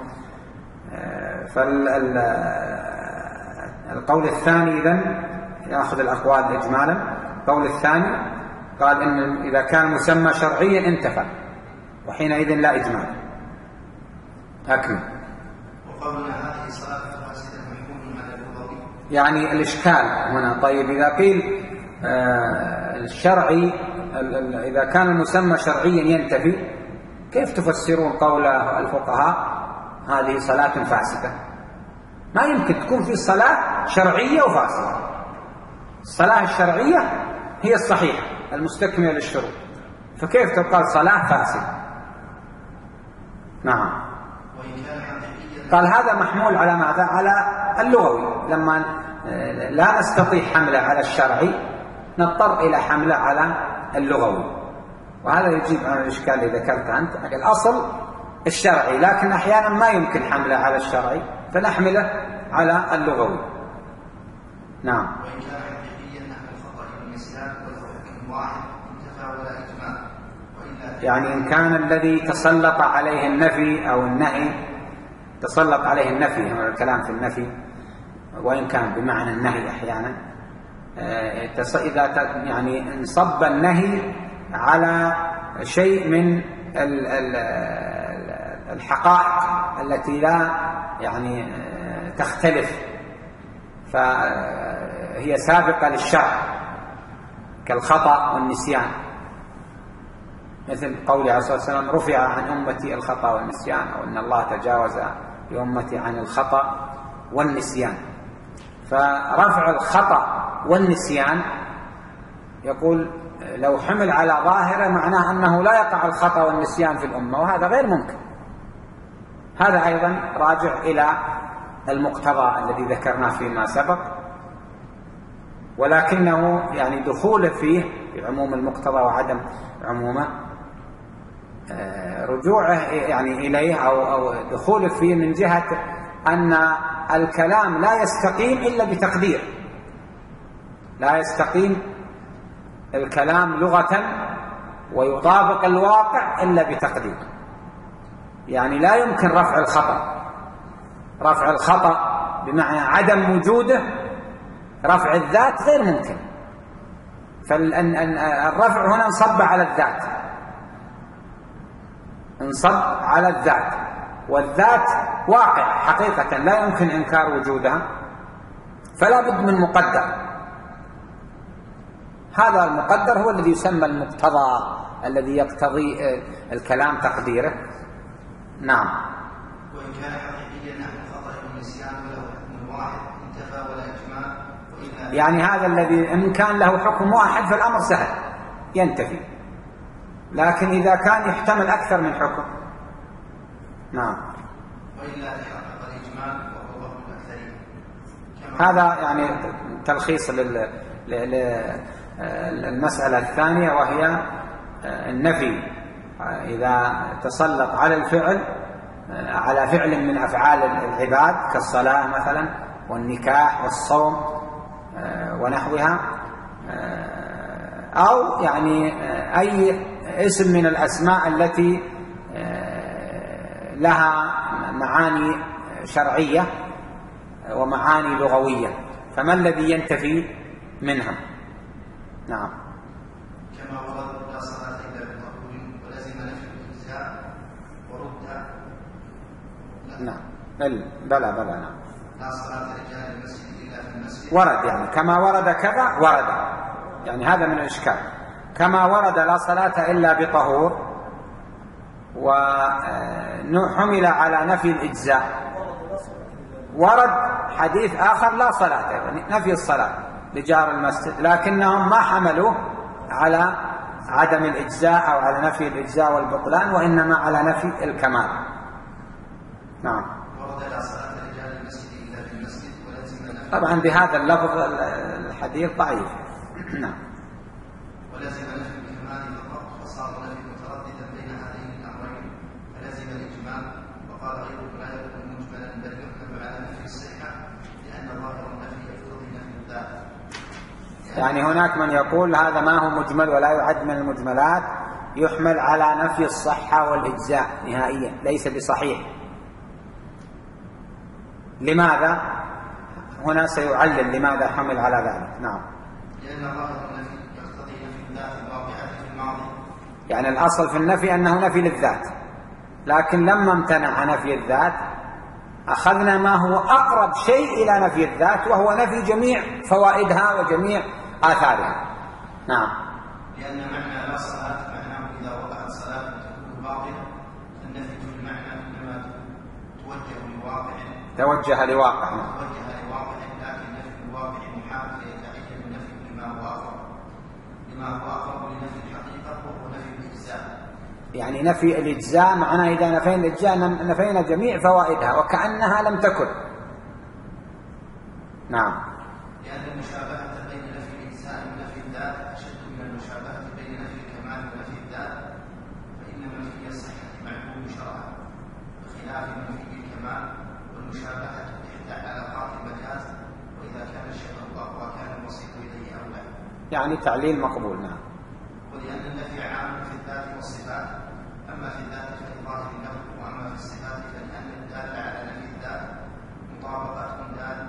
فالقول الثاني إذن نأخذ الأقوال إجمالا. القول الثاني قال إن إذا كان مسمى شرعيا انتفى وحينئذ لا إجمال. أكمل. وقولنا هذه صلاة فاسدة محكوم على اللغوي. يعني الإشكال هنا طيب إذا قيل آه الشرعي إذا كان المسمى شرعيا ينتفي، كيف تفسرون قول الفقهاء هذه صلاة فاسدة؟ ما يمكن تكون في صلاة شرعية وفاسدة. الصلاة الشرعية هي الصحيحة المستكملة للشروط، فكيف تقال صلاة فاسدة؟ نعم. قال هذا محمول على ماذا؟ على اللغوي، لما لا نستطيع حمله على الشرعي نضطر إلى حمله على اللغوي، وهذا يجيب عن الإشكال اللي ذكرته أنت. الأصل الشرعي، لكن أحيانا ما يمكن حمله على الشرعي فنحمله على اللغوي. نعم. وإن كان حقيقيا نحن الخطأ والنسيان والحكم واحد انتفى ولا إجماع. يعني إن كان الذي تسلط عليه النفي أو النهي، تسلط عليه النفي، هذا الكلام في النفي وإن كان بمعنى النهي أحيانا، إذا يعني انصب النهي على شيء من الحقائق التي لا يعني تختلف فهي سابقة للشرع كالخطأ والنسيان، مثل قول عليه الصلاة والسلام رفع عن أمتي الخطأ والنسيان، أو أن الله تجاوز لأمتي عن الخطأ والنسيان. فرفع الخطأ والنسيان يقول لو حمل على ظاهره معناه أنه لا يقع الخطأ والنسيان في الأمة، وهذا غير ممكن. هذا أيضا راجع إلى المقتضى الذي ذكرناه فيما سبق، ولكنه يعني دخوله فيه في عموم المقتضى وعدم عمومه رجوعه يعني إليه أو أو دخوله فيه من جهة أن الكلام لا يستقيم إلا بتقدير، لا يستقيم الكلام لغة ويطابق الواقع إلا بتقدير. يعني لا يمكن رفع الخطأ، رفع الخطأ بمعنى عدم وجوده، رفع الذات غير ممكن. فالرفع هنا انصب على الذات، انصب على الذات، والذات واقع حقيقة لا يمكن إنكار وجودها، فلا بد من مقدر. هذا المقدر هو الذي يسمى المقتضى، الذي يقتضي الكلام تقديره. نعم. وإن كان حقيقيا نحن خطأ والنسيان وله حكم واحد انتفى ولا إجماع. يعني هذا الذي إن كان له حكم واحد فالأمر سهل ينتفي، لكن إذا كان يحتمل أكثر من حكم. نعم. وإلا تحقق الإجماع وهو ظهر الأكثرين. هذا يعني تلخيص للمسألة الثانية، وهي النفي إذا تسلط على الفعل، على فعل من أفعال العباد كالصلاة مثلا والنكاح والصوم ونحوها، أو يعني أي اسم من الأسماء التي لها معاني شرعية ومعاني لغوية، فما الذي ينتفي منها؟ نعم. كما ورد لا صلاة إلا بطهور ولزم نفي الإجزاء ورد. نعم. بلى بلى نعم. لا صلاة رجال المسجد إلا في المسجد. ورد يعني كما ورد كذا ورد، يعني هذا من الإشكال. كما ورد لا صلاة إلا بطهور وحمل على نفي الإجزاء، ورد حديث آخر لا صلاة يعني نفي الصلاة لجار المسجد، لكنهم ما حملوه على عدم الإجزاء أو على نفي الإجزاء والبطلان، وإنما على نفي الكمال. نعم. ورد لا صلاة رجال المسجد إلا في المسجد ولزم نفي. طبعا بهذا اللفظ الحديث ضعيف. نعم. ولزم نفي الكمال فقط، فصار نفي مترددا بين هذين الأمرين فلزم الإجماع. وقال غيره لا يكون مجملا بل يحمل على نفي الصحة لأن ظاهر النفي يقتضي نفي الذات. يعني هناك من يقول هذا ما هو مجمل ولا يعد من المجملات، يحمل على نفي الصحة والإجزاء نهائيا، ليس بصحيح. لماذا؟ هنا سيعلل لماذا حمل على ذلك. نعم. لأن ظاهر النفي يقتضي نفي الذات الواقعة في الماضي. يعني الأصل في النفي أنه نفي للذات، لكن لما امتنع نفي الذات أخذنا ما هو أقرب شيء إلى نفي الذات، وهو نفي جميع فوائدها وجميع آثارها. نعم. لأن معنى لا صلاة معناه إذا وقعت صلاة تكون باطلة، فالنفي في المعنى إنما توجه لواقع توجه لواقع. نعم. توجه لواقع، لكن نفي الواقع محال، فيتعين النفي لما هو أقرب لما هو أقرب لنفي الحقيقة وهو نفي الإجزاء. يعني نفي الإجزاء معناه إذا نفينا الإجزاء نفينا جميع فوائدها وكأنها لم تكن. نعم. لأن المشابهة بين نفي الإجزاء ونفي الذات أشد من المشابهة بين نفي الكمال ونفي الذات، فإن منفي الصحة معلوم شرعا بخلاف منفي الكمال، والمشابهة إحدى علاقات المجاز، وإذا كان الشبه أقوى كان الوصيف إليه أولى. يعني تعليل مقبول. نعم. ولأن النفي عام في الذات والصفات، أما في الذات فلظاهر اللفظ، وأما في الصفات فلأن الدال على نفي الذات مطابقة دال.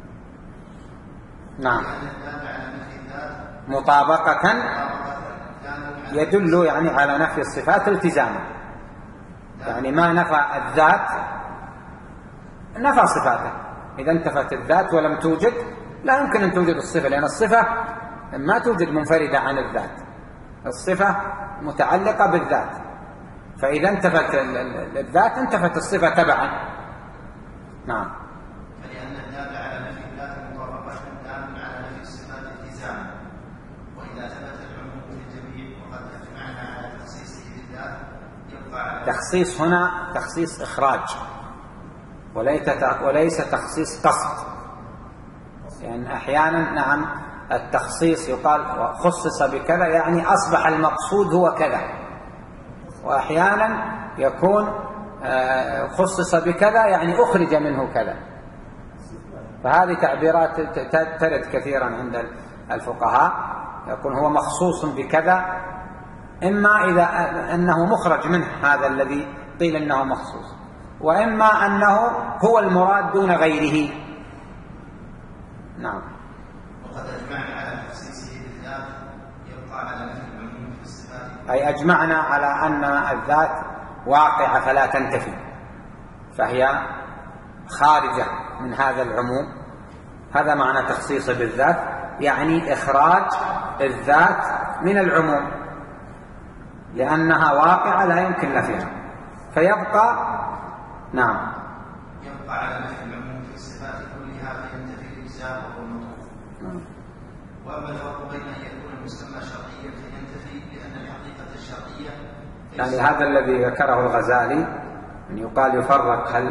نعم. لأن الدال على نفي الذات مطابقة مطابقة يدل يعني على نفي الصفات التزاما، يعني ما نفى الذات نفى صفاته. إذا انتفت الذات ولم توجد لا يمكن أن توجد الصفة، لأن الصفة ما توجد منفردة عن الذات، الصفة متعلقة بالذات، فإذا انتفت الذات انتفت الصفة تبعا. نعم. فلأن الدال على نفي الذات مطابقة دال على نفي الصفات التزاما، وإذا ثبت العموم في الجميع وقد أجمعنا على تخصيصه بالذات يبقى على تخصيص هنا تخصيص إخراج وليس تخصيص قصد، يعني أحيانا نعم التخصيص يقال خصص بكذا يعني أصبح المقصود هو كذا، وأحيانا يكون خصص بكذا يعني أخرج منه كذا. فهذه تعبيرات ترد كثيرا عند الفقهاء، يكون هو مخصوص بكذا، إما إذا أنه مخرج منه هذا الذي قيل أنه مخصوص، وإما أنه هو المراد دون غيره. نعم. وقد أجمعنا على تخصيصه بالذات يبقى على نفي العموم في الصفات، أي أجمعنا على أن الذات واقعة فلا تنتفي، فهي خارجة من هذا العموم. هذا معنى تخصيص بالذات، يعني إخراج الذات من العموم لأنها واقعة لا يمكن نفيها، فيبقى نعم يبقى على نفي العموم في الصفات كلها فينتفي الإجزاء وهو المطلوب. وأما الفرق بين أن يكون المسمى شرعيا فينتفي لأن الحقيقة الشرعية يعني هذا الذي ذكره الغزالي أن يقال يفرق هل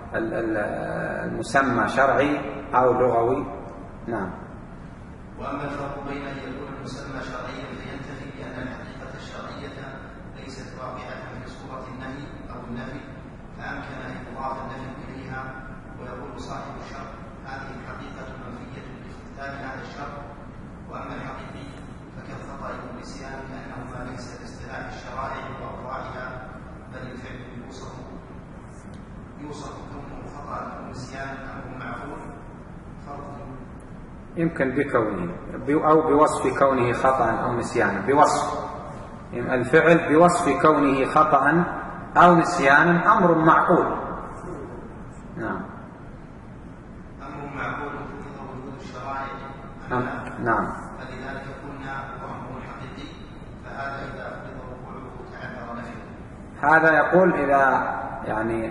المسمى شرعي أو لغوي. نعم. وأما الفرق بين أن يكون المسمى شرعيا فينتفي لأن الحقيقة الشرعية ليست واقعة في صورة النهي أو النفي، فأمكن أن يضاف النفي إليها، ويقول صاحب الشرع هذه الحقيقة منفية لاختتام هذا الشرع. وأما الحقيقي فكالخطأ والنسيان كأنهما ليس باصطلاح الشرائع وأفرادها، بل الفعل يوصف يوصف كونه خطأ أو نسيان أو معفول فرق يمكن بكونه أو بوصف كونه خطأ أو نسيانا، بوصف الفعل بوصف كونه خطأ أو نسيانا أمر معقول. نعم. أمر معقول في وجود الشرائع. نعم. فلذلك قلنا هو أمر حقيقي، فهذا إذا فرض وقوعه تعذر نفيه. هذا يقول إذا يعني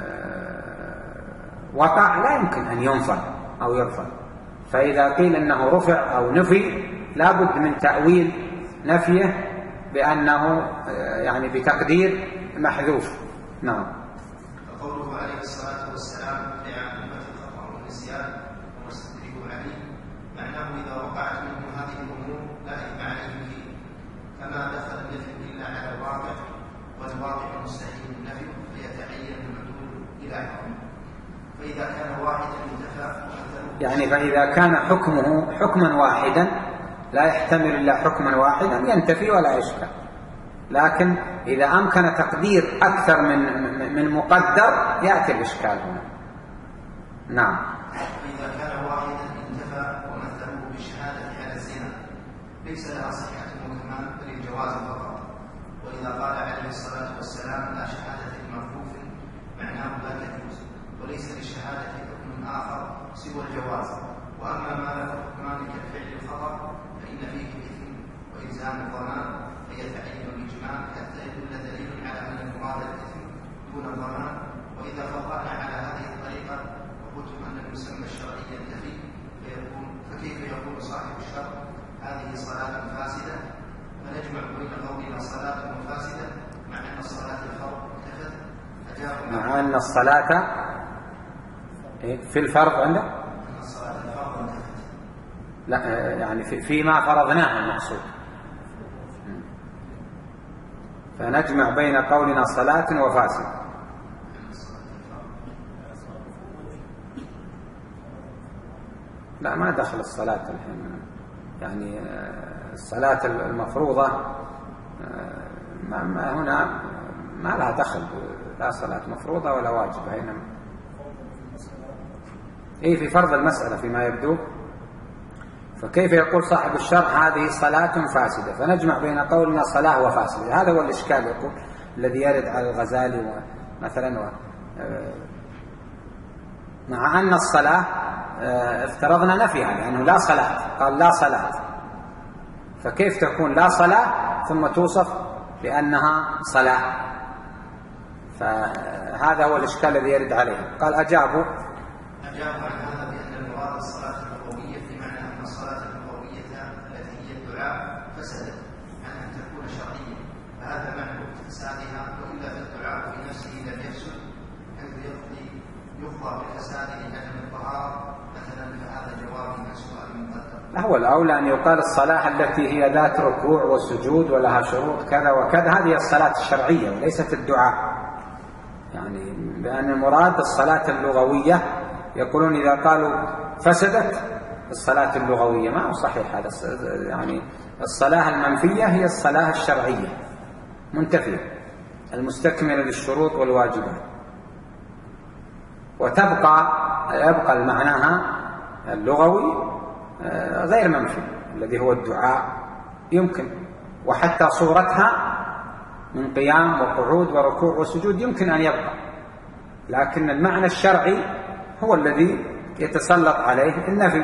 وقع لا يمكن أن ينفى أو يرفع، فإذا قيل أنه رفع أو نفي لا بد من تأويل نفيه بأنه يعني بتقدير محذوف. نعم. فقوله عليه الصلاة والسلام لعامة الخطأ والنسيان ومستدركوا عليه، معناه إذا وقعت منه هذه الأمور لا إثم عليه فيه، فما دخل النفي إلا على الواقع، والواقع مستحيل النفي فيتعين المدلول إلى حكم. فإذا كان واحدا انتفى يعني فإذا كان حكمه حكما واحدا لا يحتمل إلا حكما واحدا ينتفي ولا يشكل، لكن إذا أمكن تقدير أكثر من من مقدر يأتي الإشكال هنا. نعم. فإذا كان واحدا انتفى ومثله بالشهادة على الزنا ليس لها صحة وكمال بل الجواز فقط. وإذا قال عليه الصلاة والسلام لا شهادة لمخلوف معناه لا تجوز، وليس للشهادة حكم آخر سوى الجواز. وأما ما له حكمان كالفعل الخطأ فإن فيه الإثم وإلزام الضمان، فيتعين الإجماع حتى يدل دليل على أن المراد الإثم دون الضمان. وإذا فضلنا على هذه الطريقة وقلتم أن المسمى الشرعي ينتفي، فيكون فكيف يقول صاحب الشرع هذه صلاة فاسدة؟ فنجمع بين قولنا صلاة فاسدة مع أن الصلاة الفرض انتفت. أجاب مع أن الصلاة في الفرض عنده أن الصلاة الفرض انتفت. لا يعني في فيما فرضناه المقصود، فنجمع بين قولنا صلاة وفاسد. لا ما دخل الصلاة الحين، يعني الصلاة المفروضة ما هنا ما لها دخل، لا صلاة مفروضة ولا واجبة هنا. إيه في فرض المسألة فيما يبدو. فكيف يقول صاحب الشرح هذه صلاة فاسدة؟ فنجمع بين قولنا صلاة وفاسدة. هذا هو الإشكال يقول الذي يرد على الغزالي مثلا. مع أن الصلاة افترضنا نفيها لأنه لا صلاة، قال لا صلاة، فكيف تكون لا صلاة ثم توصف بأنها صلاة؟ فهذا هو الإشكال الذي يرد عليه. قال أجابوا أجابوا عن هذا بأن المراد الصلاة اللغوية، بمعنى أن الصلاة اللغوية التي هي الدعاء فسدت عن أن تكون شرعية، فهذا معنى فسادها، وإلا فالدعاء في نفسه لم يفسد حيث يقضي يقضى بالفساد لعدم الطهارة مثلا، فهذا جواب عن سؤال مقدر. هو هو الأولى أن يقال الصلاة التي هي ذات ركوع وسجود ولها شروط كذا وكذا، هذه الصلاة الشرعية وليست الدعاء. يعني بأن المراد الصلاة اللغوية، يقولون إذا قالوا فسدت الصلاة اللغوية ما هو صحيح هذا. يعني الصلاة المنفية هي الصلاة الشرعية منتفية المستكملة للشروط والواجبات، وتبقى يبقى معناها اللغوي غير منفي الذي هو الدعاء يمكن، وحتى صورتها من قيام وقعود وركوع وسجود يمكن أن يبقى، لكن المعنى الشرعي هو الذي يتسلط عليه النفي.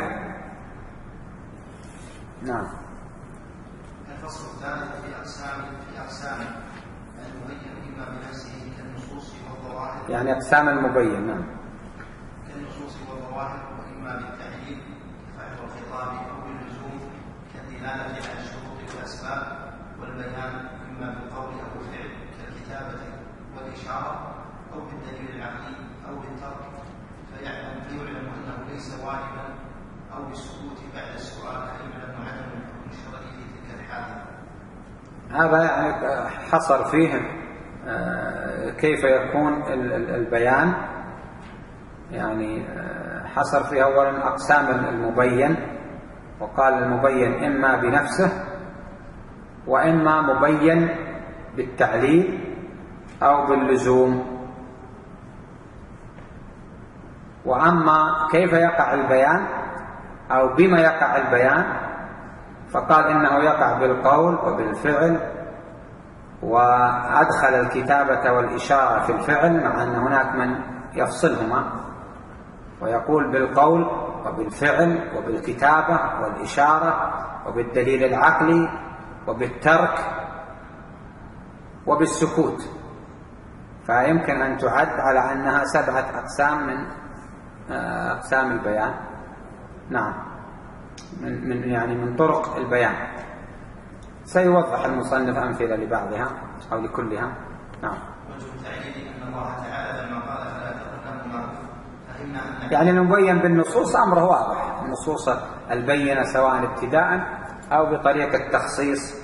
نعم. الفصل الثالث في أقسام في أقسام المبين إما بنفسه كالنصوص والظواهر، يعني أقسام المبين. نعم. كالنصوص والظواهر، وإما بالتعليل كفعل الخطاب أو باللزوم كالدلالة على الشروط والأسباب، والبيان إما بالقول أو الفعل كالكتابة والإشارة، أو بالدليل العقلي أو بالترك، فيعلم فيعلم أنه ليس واجبا، أو بالسكوت بعد السؤال فيعلم عدم الحكم الشرعي في تلك الحالة. هذا يعني حصر فيه كيف يكون البيان، يعني حصر فيه أولا أقسام المبين، وقال المبين إما بنفسه وإما مبين بالتعليل أو باللزوم. وأما كيف يقع البيان أو بما يقع البيان فقال إنه يقع بالقول وبالفعل، وأدخل الكتابة والإشارة في الفعل، مع أن هناك من يفصلهما ويقول بالقول وبالفعل وبالكتابة والإشارة وبالدليل العقلي وبالترك وبالسكوت، فيمكن أن تعد على أنها سبعة أقسام من أقسام البيان. نعم، من من يعني من طرق البيان. سيوضح المصنف أمثلة لبعضها أو لكلها. نعم. وجه التعليل أن الله تعالى لما قال فلا تقولن فهمنا أن يعني نبين بالنصوص أمره واضح، النصوص البينة سواء ابتداء أو بطريقة التخصيص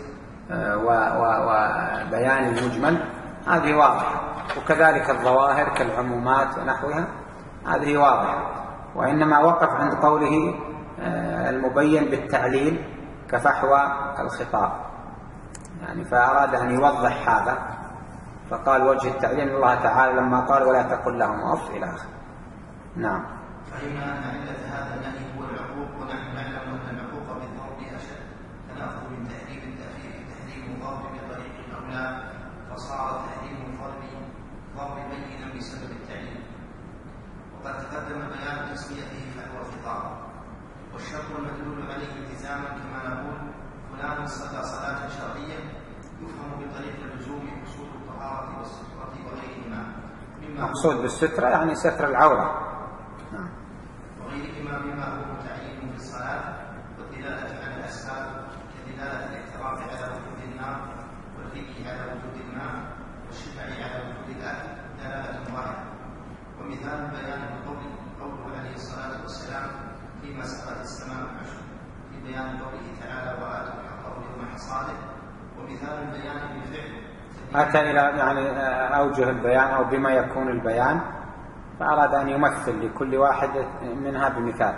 وبيان المجمل، هذه واضحة. وكذلك الظواهر كالعمومات ونحوها هذه واضحة. وإنما وقف عند قوله المبين بالتعليل كفحوى الخطاب، يعني فأراد أن يوضح هذا، فقال وجه التعليل الله تعالى لما قال ولا تقل لهم أف إلى آخره. نعم. فهمنا أن علة هذا النهي هو العقوق، ونحن نعلم أن العقوق بالضرب أشد، فنأخذ من تحريم التأثير تحريم الضرب بطريق الأولى، فصار تحريم الضرب ضرب بينا بسبب التعليل. وقد تقدم بيان تسميته فحوى الخطاب، والشرط المدلول عليه التزاما كما نقول فلان صلى صلاة شرعية يفهم بطريق اللزوم حصول الطهارة والسترة وغيرهما، مقصود بالسترة يعني ستر العورة. نعم. وغيرهما مما هو متعين في الصلاة، والدلالة على الأسباب كدلالة الاعتراف على وجود النار، والريح على وجود الماء، والشبع على وجود الأكل دلالة ظاهرة. ومثال بيان القول قوله عليه الصلاة والسلام فيما سقط السماء العشر، في بيان قوله تعالى وآتوا حقه يوم حصاده. ومثال البيان بالفعل أتى إلى يعني أوجه البيان أو بما يكون البيان، فأراد أن يمثل لكل واحد منها بمثال.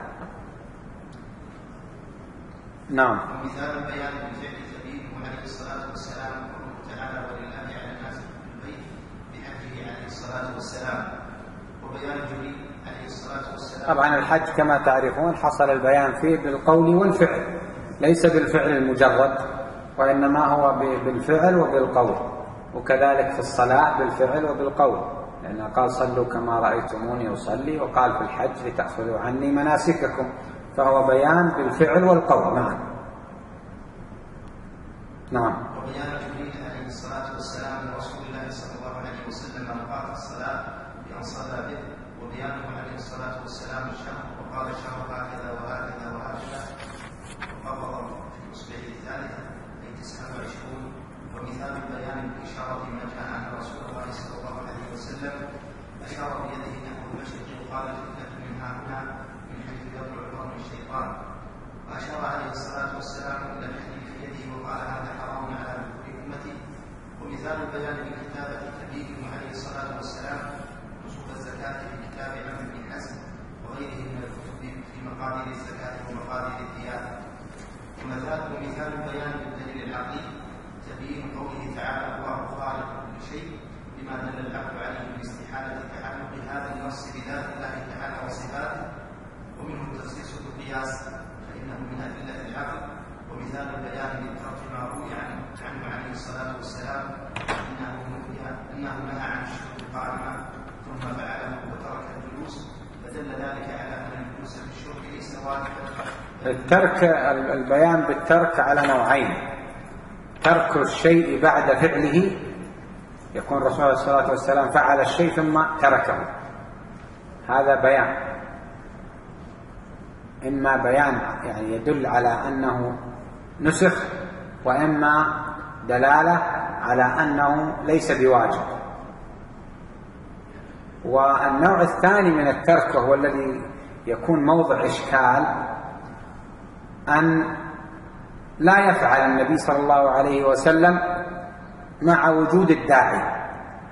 نعم. ومثال البيان بالفعل سبيله عليه الصلاة والسلام قوله تعالى ولله على الناس في البيت بحجه عليه الصلاة والسلام. وبيان جبريل عليه الصلاة والسلام. طبعا الحج كما تعرفون حصل البيان فيه بالقول والفعل، ليس بالفعل المجرد، وإنما هو بالفعل وبالقول. وكذلك في الصلاة بالفعل وبالقول، لأنه قال صلوا كما رأيتموني أصلي، وقال في الحج لتأخذوا عني مناسككم، فهو بيان بالفعل والقول. نعم. نعم. وبيان جبريل عليه الصلاة والسلام لرسول الله صلى الله عليه وسلم أوقات الصلاة بأن صلى به، وبيانه عليه الصلاة والسلام الشهر، وقال الشهر هكذا وهكذا وهكذا، وقبض في أصبعه الثالثة أي تسعة وعشرون. ومثال البيان بالإشارة ما جاء عن رسول الله صلى الله عليه وسلم أشار بيده نحو المشرق وقال الفتنة من ها هنا من حيث يطلع قرن الشيطان، وأشار عليه الصلاة البيان بالكتابة تبيين عليه الصلاة والسلام وجوب الزكاة في كتاب عمرو بن حزم وغيره من الكتب في مقادير الزكاة ومقادير الديات. ومثال ومثال البيان بالدليل العقلي تبيين قوله تعالى الله خالق كل شيء بما دل العقل عليه من استحالة تعلق هذا النص بذات الله تعالى وصفاته، ومنه التخصيص بالقياس فإنه من أدلة العقل. ومثال البيان بالترك ما روي عنه عنه عليه الصلاة والسلام أنه أنه نهى عن الشرب القائمة ثم فعله وترك الجلوس، فدل ذلك على أن الجلوس في الشرب ليس واجبا. الترك البيان بالترك على نوعين: ترك الشيء بعد فعله، يكون الرسول عليه الصلاة والسلام فعل الشيء ثم تركه، هذا بيان، إما بيان يعني يدل على أنه نسخ، وإما دلالة على أنه ليس بواجب. والنوع الثاني من الترك وهو الذي يكون موضع إشكال أن لا يفعل النبي صلى الله عليه وسلم مع وجود الداعي،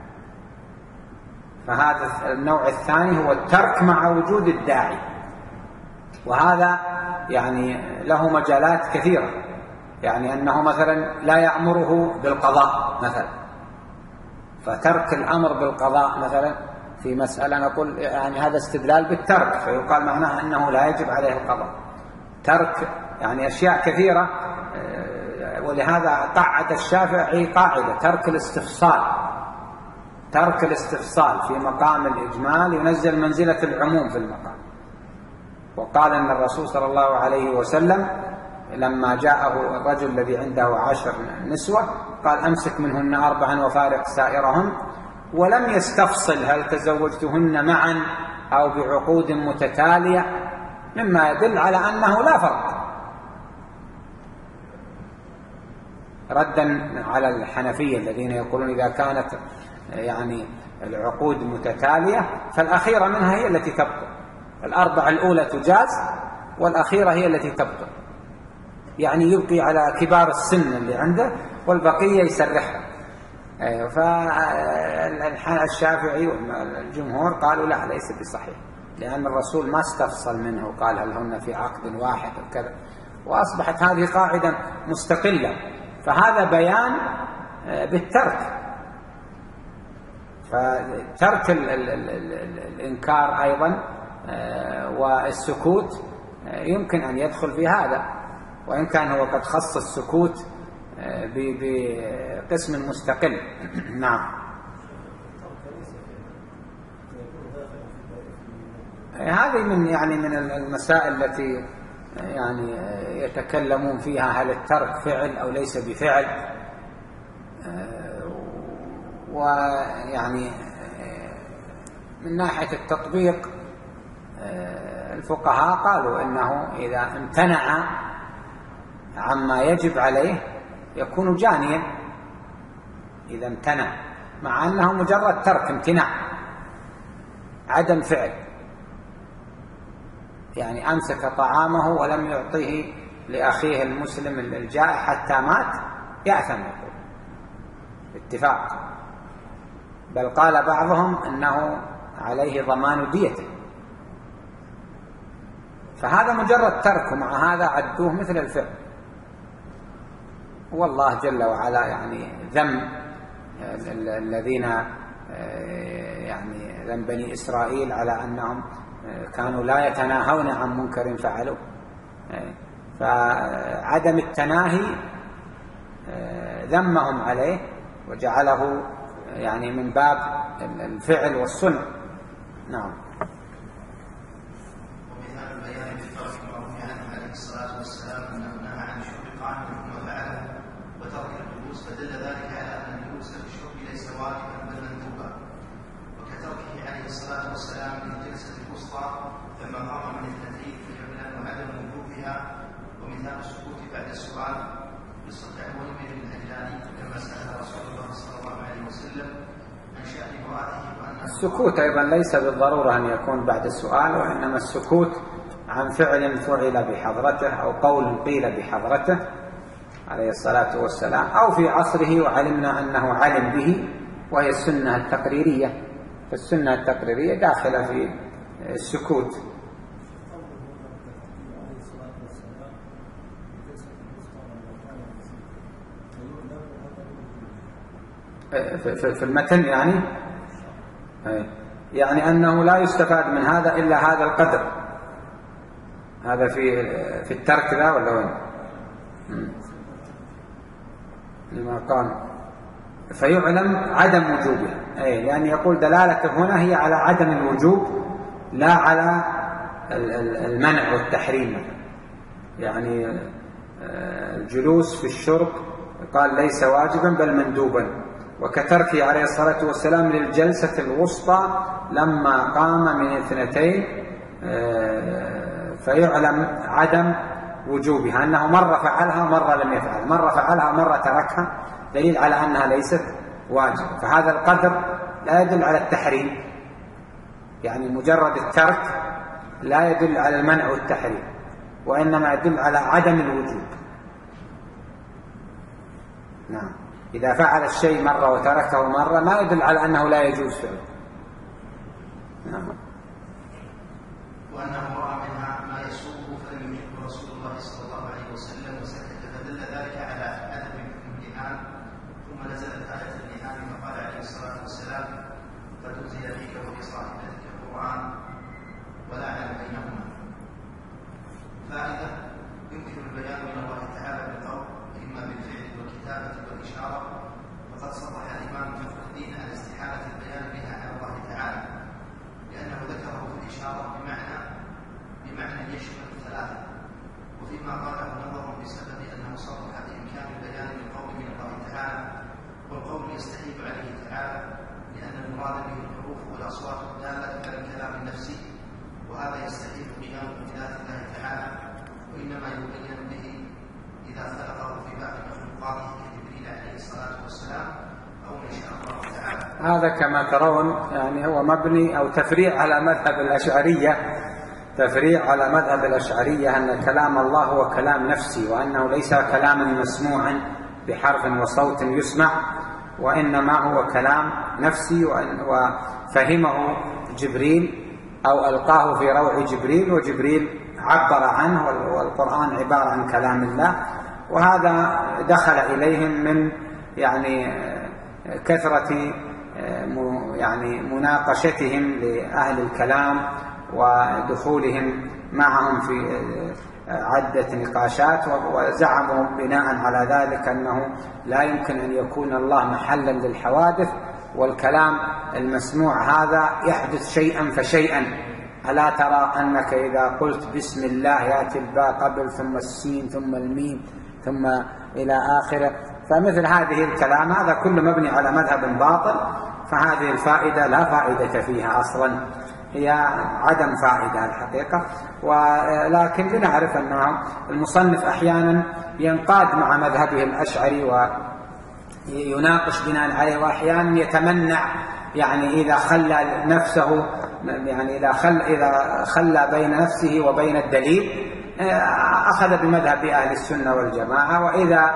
فهذا النوع الثاني هو الترك مع وجود الداعي، وهذا يعني له مجالات كثيرة، يعني أنه مثلا لا يأمره بالقضاء مثلا، فترك الأمر بالقضاء مثلا في مسألة نقول يعني هذا استدلال بالترك، فيقال معناه أنه لا يجب عليه القضاء. ترك يعني أشياء كثيرة، ولهذا قعد الشافعي قاعدة: ترك الاستفصال ترك الاستفصال في مقام الإجمال ينزل منزلة العموم في المقام. وقال أن الرسول صلى الله عليه وسلم لما جاءه الرجل الذي عنده عشر نسوة قال: أمسك منهن أربعا وفارق سائرهن، ولم يستفصل هل تزوجتهن معا أو بعقود متتالية، مما يدل على أنه لا فرق، ردا على الحنفية الذين يقولون إذا كانت يعني العقود متتالية فالأخيرة منها هي التي تبطل، الأربع الأولى تجاز والأخيرة هي التي تبطل، يعني يبقي على كبار السن اللي عنده والبقية يسرحها. فالشافعي والجمهور قالوا لا، ليس بصحيح، لأن الرسول ما استفصل منه وقال هل هن في عقد واحد وكذا، وأصبحت هذه قاعدة مستقلة. فهذا بيان بالترك. فترك ال ال ال ال الإنكار أيضا والسكوت يمكن أن يدخل في هذا، وإن كان هو قد خص السكوت بقسم مستقل. نعم. هذه من يعني من المسائل التي يعني يتكلمون فيها: هل الترك فعل أو ليس بفعل؟ ويعني من ناحية التطبيق الفقهاء قالوا إنه إذا امتنع عما يجب عليه يكون جانيا، إذا امتنع، مع أنه مجرد ترك، امتناع، عدم فعل، يعني أمسك طعامه ولم يعطيه لأخيه المسلم الجائع حتى مات، يأثم يقول اتفاق، بل قال بعضهم أنه عليه ضمان ديته. فهذا مجرد ترك، ومع هذا عدوه مثل الفعل. والله جل وعلا يعني ذم الذين يعني ذم بني إسرائيل على أنهم كانوا لا يتناهون عن منكر فعلوا، فعدم التناهي ذمهم عليه وجعله يعني من باب الفعل والصنع. نعم. ومثال البيان بالترك المروي عنه عليه الصلاة والسلام أنه نهى عن شرب القائم ثم فعله وترك الجلوس، فدل ذلك على أن الجلوس في الشرب ليس واجبا بل مندوبا، وكتركه عليه الصلاة والسلام للجلسة الوسطى لما قام من اثنتين حملا وعدم وجوبها. ومثال السكوت بعد السؤال قصة عويمر الهجلاني لما سأل رسول الله صلى الله عليه وسلم عن شأن امرأته وأنها السكوت أيضا ليس بالضرورة أن يكون بعد السؤال، وإنما السكوت عن فعل فعل بحضرته أو قول قيل بحضرته، عليه الصلاة والسلام، أو في عصره وعلمنا أنه علم به، وهي السنة التقريرية. فالسنة التقريرية داخلة في السكوت. في المتن يعني يعني أنه لا يستفاد من هذا إلا هذا القدر. هذا في في الترك ذا ولا وين؟ لما قال فيعلم عدم وجوبه، أي لأن يقول دلالته هنا هي على عدم الوجوب لا على المنع والتحريم. يعني الجلوس في الشرب قال ليس واجبا بل مندوبا، وكتركه عليه الصلاة والسلام للجلسة الوسطى لما قام من اثنتين، فيعلم عدم وجوبها، أنه مرة فعلها مرة لم يفعل، مرة فعلها مرة تركها، دليل على أنها ليست واجبة. فهذا القدر لا يدل على التحريم، يعني مجرد الترك لا يدل على المنع والتحريم، وإنما يدل على عدم الوجوب. نعم، إذا فعل الشيء مرة وتركه مرة ما يدل على أنه لا يجوز فعله. نعم. وأنه رأى منها ما يسوءه فلم يحب رسول الله صلى الله عليه وسلم وسكت، فدل ذلك على عدم الامتحان. ثم نزلت آية الامتحان فقال عليه الصلاة والسلام قد أنزل فيك وفي صاحبتك القرآن ولاعن بينهما. فائدة: يمكن البيان من الله تعالى بالقول إما بالفعل والكتابة والإشارة، وقد صرح الإمام فخر الدين على استحالة البيان بها على الله تعالى، لأنه ذكره في الإشارة بمعنى بمعنى يشمل الثلاثة، وفيما قاله نظر بسبب أنه صرح بإمكان البيان بالقول من الله تعالى، والقول يستحيل عليه تعالى لأن المراد به الحروف والأصوات الدالة على الكلام النفسي، وهذا يستحيل قيامه بذات الله تعالى، وإنما يبين به إذا خلقه في بعض مخلوقاته كجبريل عليه الصلاة والسلام أو إن شاء الله تعالى. هذا كما ترون يعني هو مبني أو تفريع على مذهب الأشعرية، تفريع على مذهب الأشعرية أن كلام الله هو كلام نفسي، وأنه ليس كلاما مسموعا بحرف وصوت يسمع، وإنما هو كلام نفسي وفهمه جبريل أو ألقاه في روع جبريل، وجبريل عبر عنه، والقرآن عبارة عن كلام الله. وهذا دخل إليهم من يعني كثرة يعني مناقشتهم لأهل الكلام ودخولهم معهم في عدة نقاشات، وزعموا بناء على ذلك أنه لا يمكن أن يكون الله محلا للحوادث، والكلام المسموع هذا يحدث شيئا فشيئا. ألا ترى أنك إذا قلت بسم الله يأتي الباء قبل ثم السين ثم الميم ثم إلى آخره؟ فمثل هذه الكلام هذا كله مبني على مذهب باطل، فهذه الفائدة لا فائدة فيها أصلا، هي عدم فائدة الحقيقة. ولكن لنعرف أنه المصنف أحيانا ينقاد مع مذهبه الأشعري ويناقش بناء عليه، وأحيانا يتمنع يعني إذا خلى نفسه يعني إذا خلى إذا خلى بين نفسه وبين الدليل أخذ بمذهب أهل السنة والجماعة، وإذا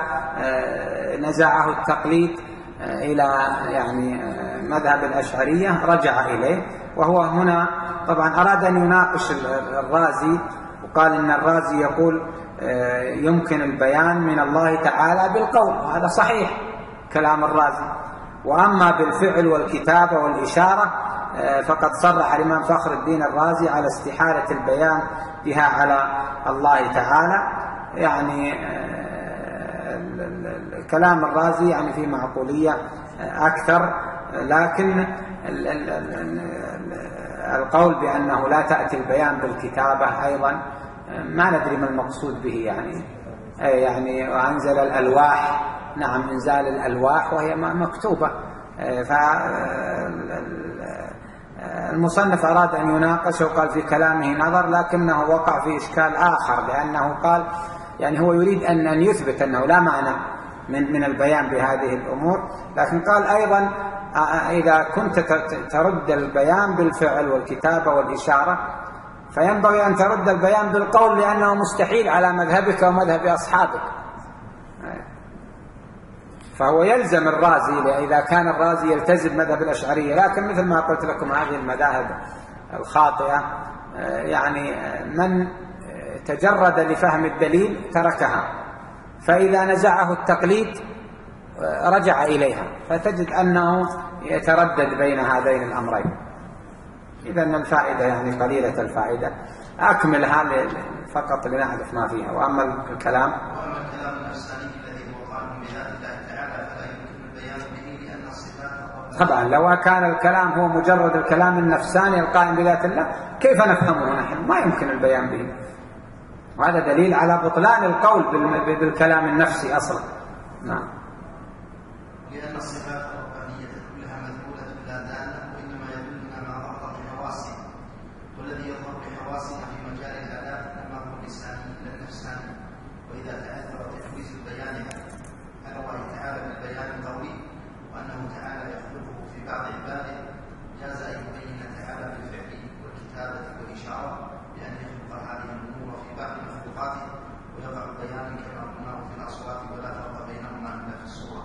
نزعه التقليد إلى يعني مذهب الأشعرية رجع إليه. وهو هنا طبعا أراد أن يناقش الرازي، وقال إن الرازي يقول يمكن البيان من الله تعالى بالقول، وهذا صحيح كلام الرازي. وأما بالفعل والكتابة والإشارة فقد صرح الإمام فخر الدين الرازي على استحالة البيان بها على الله تعالى. يعني كلام الرازي يعني في معقولية أكثر، لكن القول بأنه لا تأتي البيان بالكتابة أيضا ما ندري ما المقصود به. يعني يعني وأنزل الألواح، نعم إنزال الألواح وهي مكتوبة. فالمصنف أراد أن يناقش وقال في كلامه نظر، لكنه وقع في إشكال آخر، لأنه قال يعني هو يريد أن يثبت أنه لا معنى من من البيان بهذه الأمور، لكن قال أيضا إذا كنت ترد البيان بالفعل والكتابة والإشارة فينبغي أن ترد البيان بالقول، لأنه مستحيل على مذهبك ومذهب أصحابك. فهو يلزم الرازي إذا كان الرازي يلتزم مذهب الأشعرية. لكن مثل ما قلت لكم هذه المذاهب الخاطئة يعني من تجرد لفهم الدليل تركها، فإذا نزعه التقليد رجع إليها، فتجد أنه يتردد بين هذين الأمرين. إذن الفائدة يعني قليلة الفائدة. أكملها فقط لنعرف ما فيها. وأما الكلام وأما الكلام النفساني الذي هو قال بذات الله تعالى فلا يمكن البيان به لأن الصفات طبعا لو كان الكلام هو مجرد الكلام النفساني القائم بذات الله كيف نفهمه نحن؟ ما يمكن البيان به. وهذا دليل على بطلان القول بالكلام النفسي أصلا. نعم. لأن الصفات الربانية كلها مذمولة لا دالة، وإنما يدلنا ما ظهر بحواسه، والذي يظهر بحواسنا في مجال الآلات إنما هو اللساني لا النفساني. وإذا تأثر تجويز البيان على الله تعالى بالبيان القوي وأنه تعالى يخلقه في بعض عباده، جاز أن يبين تعالى بالفعل والكتابة والإشارة بأن يخلق هذه الأمور في بعض مخلوقاته، ويضع بيانا كما قلناه في الأصوات ولا فرق بينهما إلا في الصورة.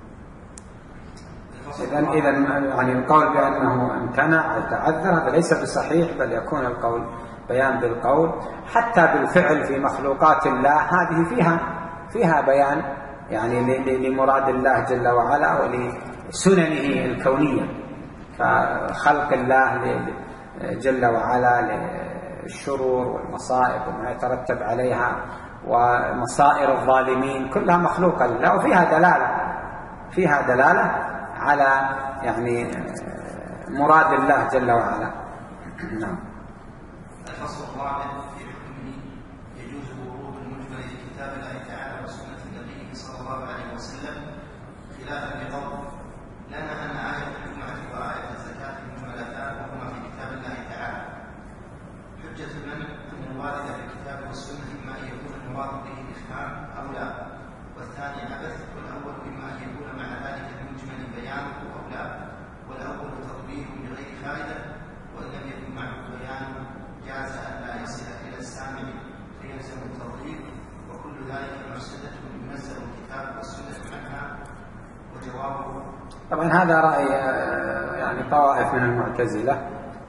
إذن إذن يعني القول بأنه امتنع وتعذر هذا ليس بصحيح، بل يكون القول بيان بالقول. حتى بالفعل في مخلوقات الله هذه فيها فيها بيان يعني لمراد الله جل وعلا ولسننه الكونية، فخلق الله جل وعلا للشرور والمصائب وما يترتب عليها ومصائر الظالمين كلها مخلوقة لله، وفيها دلالة فيها دلالة على يعني مراد الله جل وعلا. نعم. الفصل الرابع في حكمه يجوز ورود المجمل في كتاب الله تعالى وسنة نبيه صلى الله عليه وسلم خلافا لقول لنا أن آية الجمعة وآية الزكاة مجملتان وهما في كتاب الله تعالى. حجة من أن الوارد في الكتاب والسنة إما أن يكون المراد به الإفهام أو لا، والثاني عبث، والأول إما أن يكون مع ذلك المجمل بيانه أو لا، والأول تطبيق بغير فائدة، وإن لم يكن معه بيان جاز أن لا يصل إلى السامع فيلزم التطبيق، وكل ذلك مفسدة ينزل الكتاب والسنة عنها. وجوابه طبعا هذا رأي يعني طوائف من المعتزلة،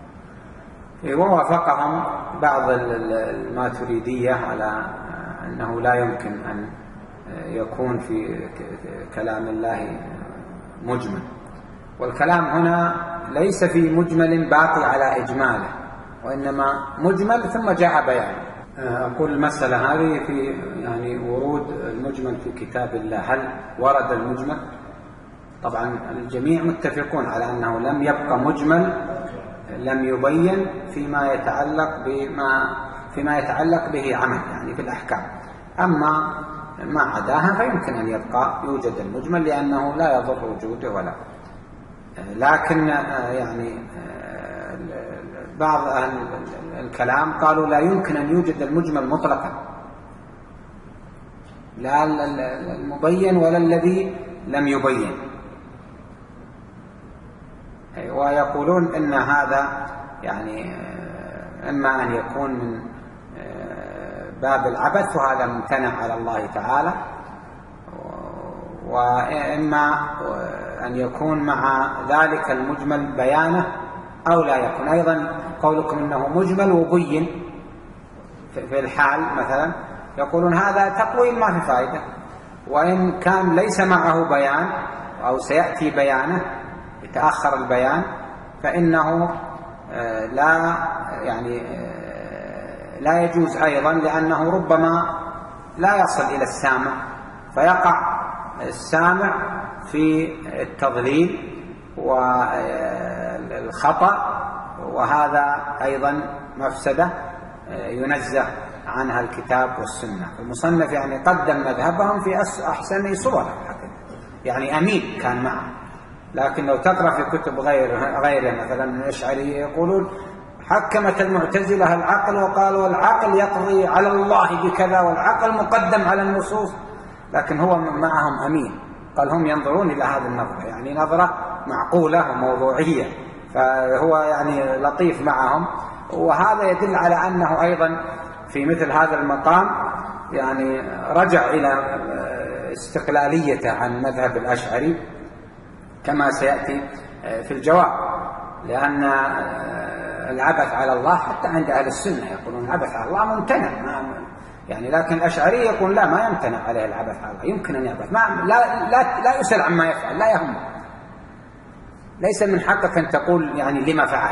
ووافقهم بعض الماتريدية على أنه لا يمكن أن يكون في كلام الله مجمل. والكلام هنا ليس في مجمل باقي على إجماله، وإنما مجمل ثم جاء بيانه. أقول المسألة هذه في يعني ورود المجمل في كتاب الله، هل ورد المجمل؟ طبعا الجميع متفقون على أنه لم يبقى مجمل لم يبين فيما يتعلق بما فيما يتعلق به عمل يعني في الأحكام. أما ما عداها فيمكن أن يبقى يوجد المجمل لأنه لا يضر وجوده ولا. لكن يعني بعض أهل الكلام قالوا لا يمكن أن يوجد المجمل مطلقا، لا المبين ولا الذي لم يبين، ويقولون إن هذا يعني إما أن يكون من باب العبث وهذا ممتنع على الله تعالى، وإما أن يكون مع ذلك المجمل بيانه أو لا يكون. أيضا قولكم إنه مجمل وبين في الحال مثلا يقولون هذا تقويل ما في فائدة، وإن كان ليس معه بيان أو سيأتي بيانه يتأخر البيان فإنه لا يعني لا يجوز أيضا، لأنه ربما لا يصل إلى السامع فيقع السامع في التضليل والخطأ، وهذا أيضا مفسدة ينزه عنها الكتاب والسنة. المصنف يعني قدم مذهبهم في أحسن صور، يعني أمين كان معه. لكن لو تقرأ في كتب غير غيره مثلا الأشعري يقولون حكمت المعتزلة العقل وقالوا العقل يقضي على الله بكذا والعقل مقدم على النصوص، لكن هو معهم أمين، قال هم ينظرون إلى هذه النظرة يعني نظرة معقولة وموضوعية، فهو يعني لطيف معهم. وهذا يدل على أنه أيضا في مثل هذا المقام يعني رجع إلى استقلاليته عن مذهب الأشعري كما سيأتي في الجواب، لأن العبث على الله حتى عند أهل السنة يقولون العبث على الله ممتنع، يعني لكن الأشعري يقول لا، ما يمتنع عليه العبث على الله، يمكن أن يعبث، ما لا لا لا يسأل عما يفعل، لا يهمه، ليس من حقك أن تقول يعني لما فعل.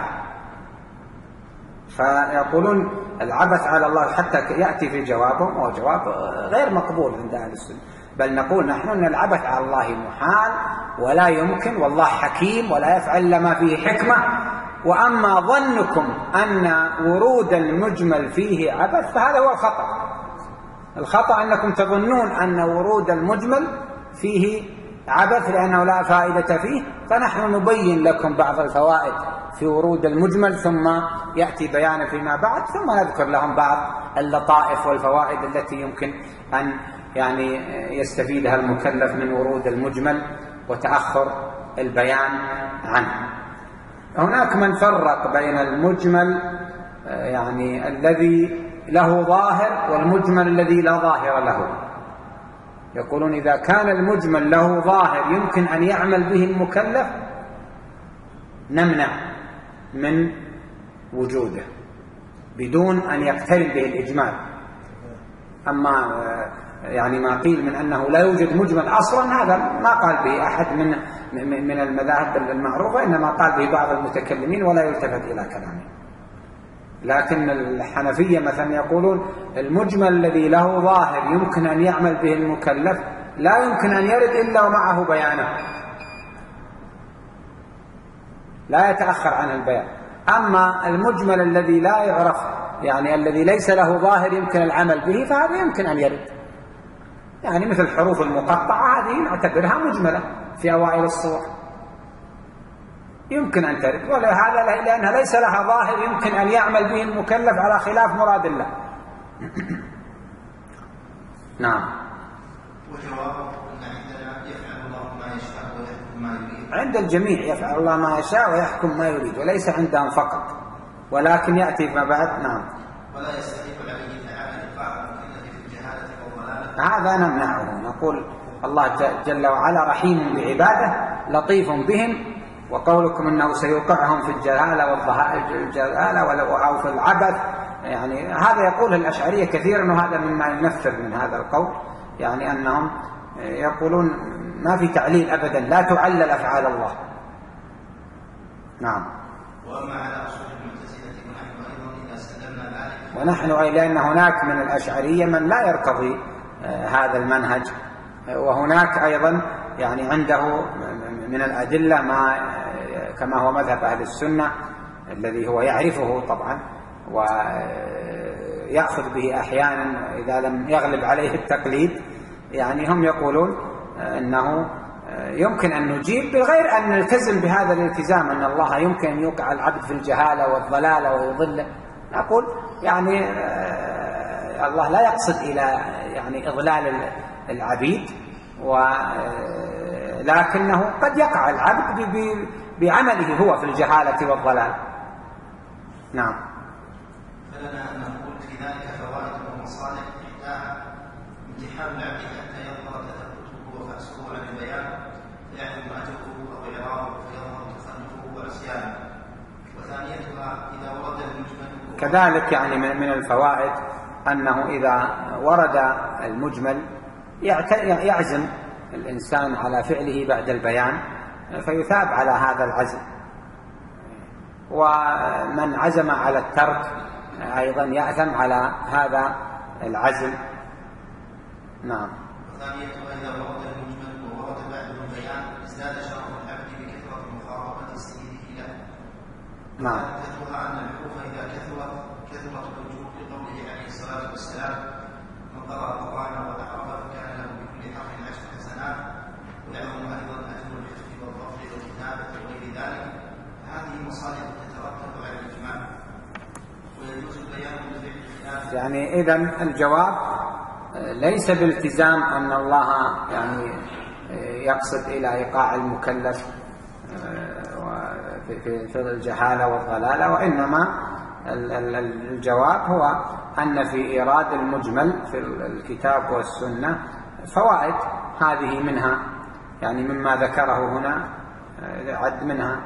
فيقولون العبث على الله حتى يأتي في جوابهم وهو جواب غير مقبول عند أهل السنة، بل نقول نحن أن العبث على الله محال ولا يمكن، والله حكيم ولا يفعل إلا ما فيه حكمة. وأما ظنكم أن ورود المجمل فيه عبث فهذا هو الخطأ. الخطأ أنكم تظنون أن ورود المجمل فيه عبث لأنه لا فائدة فيه، فنحن نبين لكم بعض الفوائد في ورود المجمل ثم يأتي بيان فيما بعد، ثم نذكر لهم بعض اللطائف والفوائد التي يمكن أن يعني يستفيدها المكلف من ورود المجمل وتأخر البيان عنه. هناك من فرق بين المجمل يعني الذي له ظاهر والمجمل الذي لا ظاهر له. يقولون إذا كان المجمل له ظاهر يمكن أن يعمل به المكلف نمنع من وجوده بدون أن يقترن به الإجمال. أما يعني ما قيل من أنه لا يوجد مجمل أصلا هذا ما قال به أحد من من المذاهب المعروفة، إنما قال به بعض المتكلمين ولا يلتفت إلى كلامه. لكن الحنفية مثلا يقولون المجمل الذي له ظاهر يمكن أن يعمل به المكلف لا يمكن أن يرد إلا ومعه بيانه، لا يتأخر عن البيان. أما المجمل الذي لا يعرف يعني الذي ليس له ظاهر يمكن العمل به فهذا يمكن أن يرد، يعني مثل الحروف المقطعة هذه نعتبرها مجملة في أوائل الصور يمكن أن ترد، ولهذا لأنها ليس لها ظاهر يمكن أن يعمل به المكلف على خلاف مراد الله. نعم. وجوابه أن عندنا يفعل الله ما يشاء ويحكم ما يريد. عند الجميع يفعل الله ما يشاء ويحكم ما يريد، وليس عندهم فقط، ولكن يأتي فيما بعد. نعم. ولا يستحق عليه تعالى إلقاء المكلف في الجهالة والضلالة. هذا نمنعه، نقول الله جل وعلا رحيم بعباده لطيف بهم، وقولكم أنه سيوقعهم في الجهالة والجهالة أو في العبث يعني هذا يقول الأشعرية كثيرا، وهذا مما ينفر من هذا القول، يعني أنهم يقولون ما في تعليل أبدا، لا تعلل أفعال الله. نعم. وأما على أصول المعتزلة ونحن أيضا إذا سلمنا ذلك ونحن أي لأن هناك من الأشعرية من لا يرتضي هذا المنهج، وهناك أيضا يعني عنده من الأدلة ما كما هو مذهب أهل السنة الذي هو يعرفه طبعا ويأخذ به أحيانا إذا لم يغلب عليه التقليد، يعني هم يقولون أنه يمكن أن نجيب بغير أن نلتزم بهذا الالتزام أن الله يمكن أن يوقع العبد في الجهالة والضلالة ويضله. نقول يعني الله لا يقصد إلى يعني إضلال العبيد، ولكنه قد يقع العبد بعمله هو في الجهالة والضلال. نعم. فلنا أن نقول في ذلك فوائد ومصالح إحداها امتحان العبد حتى يظهر تثبته وفأسه عن البيان فيعلم أجره أو إعراضه فيظهر تخلفه وعصيانه، وثانيتها إذا ورد المجمل كذلك يعني من الفوائد أنه إذا ورد المجمل يعزم الإنسان على فعله بعد البيان فيثاب على هذا العزم، ومن عزم على الترك أيضا يأثم على هذا العزم. نعم. وثانيتها إذا ورد المجمل وورد بعد البيان ازداد شرف العبد بكثرة مخاطبة سيده له. نعم. ثالثها أن الحروف إذا كثرت كثرت الوجوه لقوله عليه الصلاة والسلام من قرأ القرآن وأعرف فكان له بكل حرف عشر حسنات، ويعظم أيضا أجر الحفظ والضبط والكتابة وغير ذلك. هذه مصالح تترتب على الإجماع ويجوز البيان بالفعل خلاف. يعني إذن الجواب ليس بالتزام أن الله يعني يقصد إلى إيقاع المكلف في الجهالة والضلالة، وإنما الجواب هو أن في إيراد المجمل في الكتاب والسنة فوائد هذه منها، يعني مما ذكره هنا عد منها.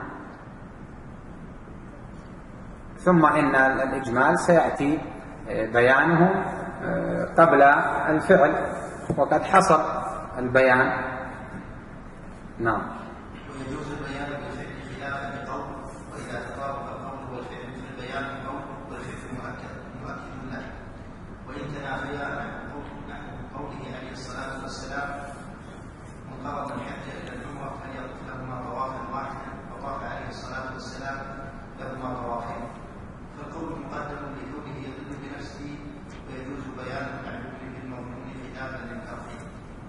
ثم إن الإجمال سيأتي بيانه قبل الفعل، وقد حصل البيان. نعم. ويجوز البيان بالفعل خلافا لقول، وإذا تطابق القول والفعل في البيان القول والفعل مؤكد مؤكد له، وإن تنافيا نحو قوله عليه الصلاة والسلام: من قرض الحج إلى العمرة فليطف لهما طوافا واحدا، فطاف عليه الصلاة والسلام لهما طوافين. فالقول مقدم لكونه يدل بنفسه، ويجوز بيان المعلوم بالمضمون خلافا للترتيب.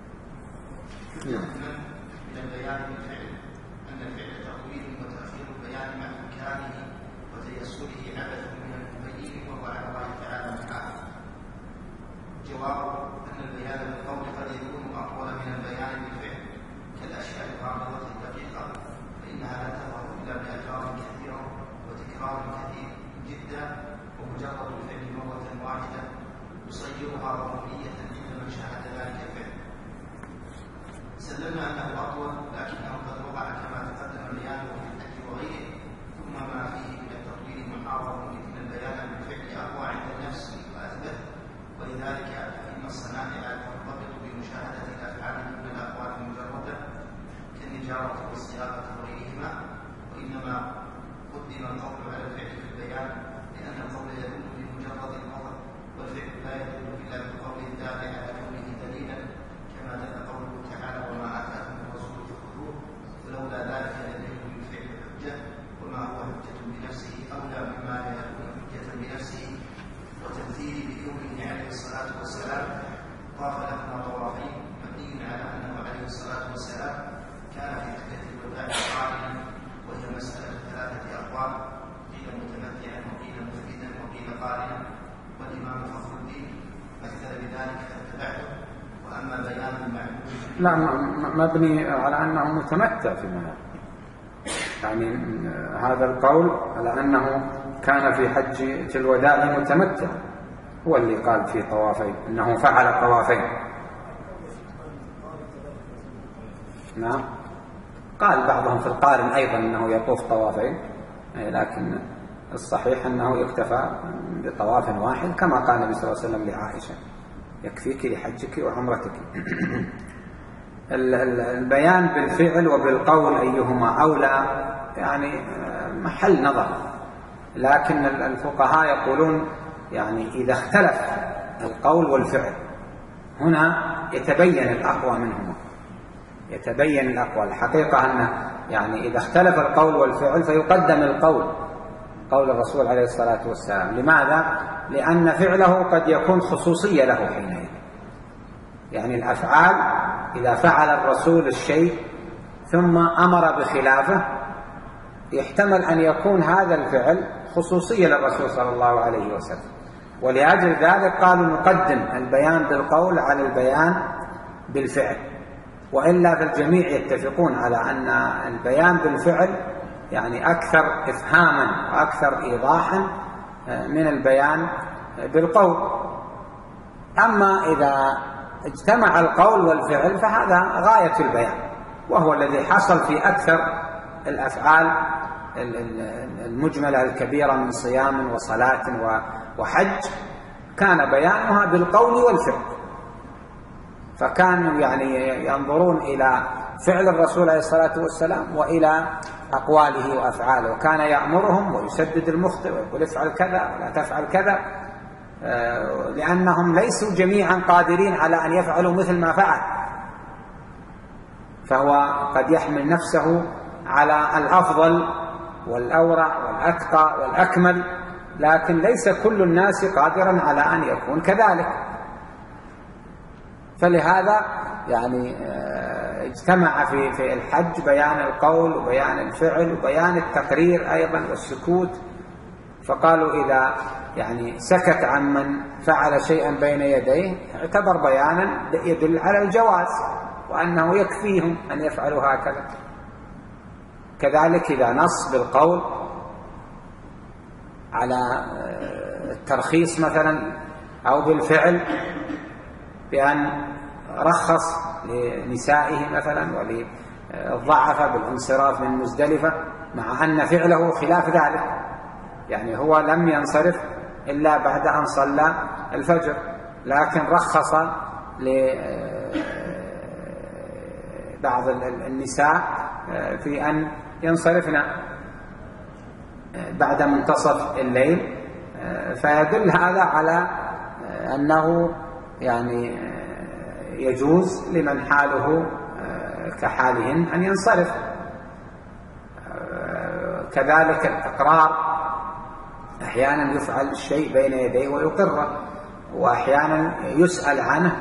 من البيان بالفعل أن الفعل تطويل وتأخير البيان مع إمكانه وتيسره عبث من المبين، وهو على الله تعالى محال. جواب: أن البيان بالقول قد يكون أطول من البيان بالفعل، كالأشياء الغامضة الدقيقة، فإنها لا تظهر إلا بأجرار كثيرة وتكرار كثير جدا، ومجرد الفعل مرة واحدة يصيرها ضرورية عند من شاهد ذلك الفعل. سلمنا أنه أطول، لكنه قد وقع كما تقدم بيانه في الحج وغيره، ثم ما فيه من التطويل محاور إن البيان بالفعل أقوى عند النفس وأثبت، ولذلك فإن الصنائع ترتبط بمشاهدة الأفعال دون الأقوال المجردة كالنجارة والصياغة وغيرهما، وإنما قدم القول على الفعل في البيان لأن القول يدل بمجرد النظر، والفعل لا يدل إلا بالقول الدال على كونه دليلا، كما دل قوله تعالى: وما آتاكم الرسول فخذوه، ولولا ذلك لم يكن بالفعل حجة، وما هو حجة بنفسه أولى مما لا يكون حجة بنفسه. وتمثيل بكونه عليه الصلاة والسلام طاف لهما طوافين مبني على أنه عليه الصلاة والسلام كان في حجة الوداع قارنا، وهي مسألة ثلاثة أقوال: قيل متمتعا، وقيل مفردا، وقيل قارنا، والإمام فخر الدين مثل بذلك فاتبعته. وأما بيان المعلوم لا، مبني على أنه متمتع في منام، يعني هذا القول على أنه كان في حج الوداع متمتع، هو اللي قال في طوافين أنه فعل طوافين. نعم، قال بعضهم في القارن أيضا أنه يطوف طوافين، لكن الصحيح أنه يكتفى بطواف واحد، كما قال النبي صلى الله عليه وسلم لعائشة: يكفيك لحجك وعمرتك. البيان بالفعل وبالقول أيهما أولى يعني محل نظر، لكن الفقهاء يقولون يعني إذا اختلف القول والفعل هنا يتبين الأقوى منهما، يتبين الأقوى. الحقيقة أن يعني إذا اختلف القول والفعل فيقدم القول، قول الرسول عليه الصلاة والسلام. لماذا؟ لأن فعله قد يكون خصوصية له حينئذ، يعني الأفعال إذا فعل الرسول الشيء ثم أمر بخلافه يحتمل أن يكون هذا الفعل خصوصية للرسول صلى الله عليه وسلم، ولأجل ذلك قالوا نقدم البيان بالقول على البيان بالفعل. وإلا فالجميع يتفقون على أن البيان بالفعل يعني أكثر إفهاما وأكثر إيضاحا من البيان بالقول. أما إذا اجتمع القول والفعل فهذا غاية البيان، وهو الذي حصل في أكثر الأفعال المجملة الكبيرة من صيام وصلاة وحج، كان بيانها بالقول والفعل. فكانوا يعني ينظرون إلى فعل الرسول عليه الصلاة والسلام وإلى أقواله وأفعاله، وكان يأمرهم ويسدد المخطئ ويقول افعل كذا ولا تفعل كذا، لأنهم ليسوا جميعا قادرين على أن يفعلوا مثل ما فعل، فهو قد يحمل نفسه على الأفضل والأورع والأتقى والأكمل، لكن ليس كل الناس قادرا على أن يكون كذلك. فلهذا يعني اجتمع في في الحج بيان القول وبيان الفعل وبيان التقرير أيضا والسكوت. فقالوا إذا يعني سكت عن من فعل شيئا بين يديه اعتبر بيانا يدل على الجواز وأنه يكفيهم أن يفعلوا هكذا. كذلك إذا نص بالقول على الترخيص مثلا أو بالفعل بأن رخص لنسائه مثلا وللضعف بالانصراف من مزدلفة، مع أن فعله خلاف ذلك، يعني هو لم ينصرف إلا بعد أن صلى الفجر، لكن رخص لبعض النساء في أن ينصرفن بعد منتصف الليل، فيدل هذا على أنه يعني يجوز لمن حاله كحالهن أن ينصرف. كذلك الإقرار، أحيانا يفعل الشيء بين يديه ويقره، وأحيانا يسأل عنه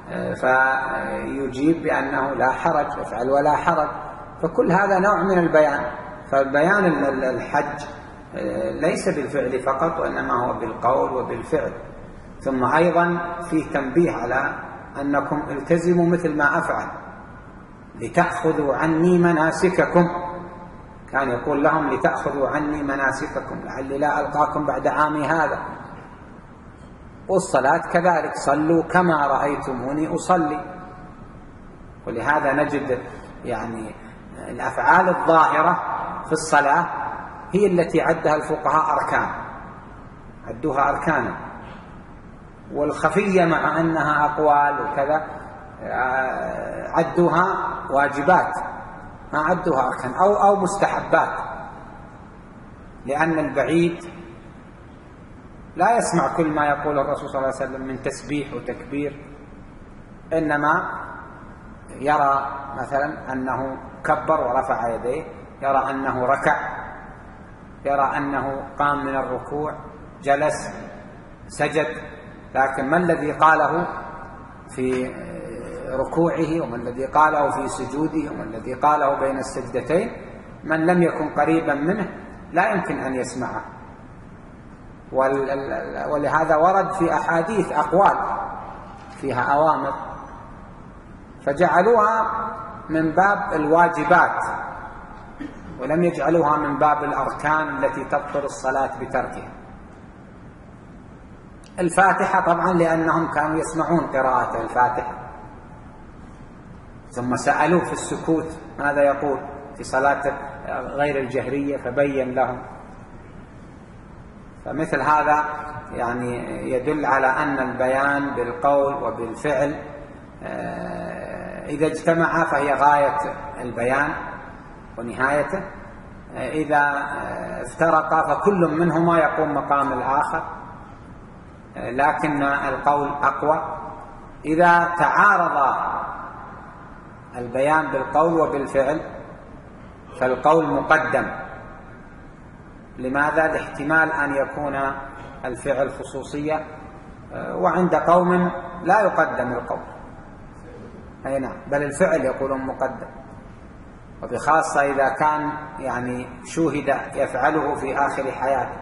فيجيب بأنه لا حرج، يفعل ولا حرج، فكل هذا نوع من البيان. فبيان الحج ليس بالفعل فقط، وإنما هو بالقول وبالفعل. ثم أيضا فيه تنبيه على أنكم التزموا مثل ما أفعل لتأخذوا عني مناسككم، كان يقول لهم لتأخذوا عني مناسككم لعلي لا ألقاكم بعد عامي هذا. والصلاة كذلك، صلوا كما رأيتموني أصلي. ولهذا نجد يعني الأفعال الظاهرة في الصلاة هي التي عدها الفقهاء أركان، عدوها أركانا، والخفية مع أنها أقوال وكذا عدوها واجبات، ما عدوها أركان أو, أو مستحبات، لأن البعيد لا يسمع كل ما يقول الرسول صلى الله عليه وسلم من تسبيح وتكبير، إنما يرى مثلا أنه كبر ورفع يديه، يرى أنه ركع، يرى أنه قام من الركوع، جلس، سجد، لكن ما الذي قاله في ركوعه وما الذي قاله في سجوده وما الذي قاله بين السجدتين، من لم يكن قريبا منه لا يمكن أن يسمعه. ولهذا ورد في أحاديث أقوال فيها أوامر، فجعلوها من باب الواجبات ولم يجعلوها من باب الأركان التي تبطل الصلاة بتركها. الفاتحة طبعا لأنهم كانوا يسمعون قراءة الفاتحة، ثم سألوه في السكوت ماذا يقول في صلاة غير الجهرية فبين لهم. فمثل هذا يعني يدل على أن البيان بالقول وبالفعل إذا اجتمعا فهي غاية البيان ونهايته، إذا افترقا فكل منهما يقوم مقام الآخر، لكن القول أقوى. إذا تعارض البيان بالقول وبالفعل فالقول مقدم. لماذا؟ لاحتمال أن يكون الفعل خصوصية، وعند قوم لا يقدم القول، أي نعم، بل الفعل يقولون مقدم، وبخاصة إذا كان يعني شوهد يفعله في آخر حياته.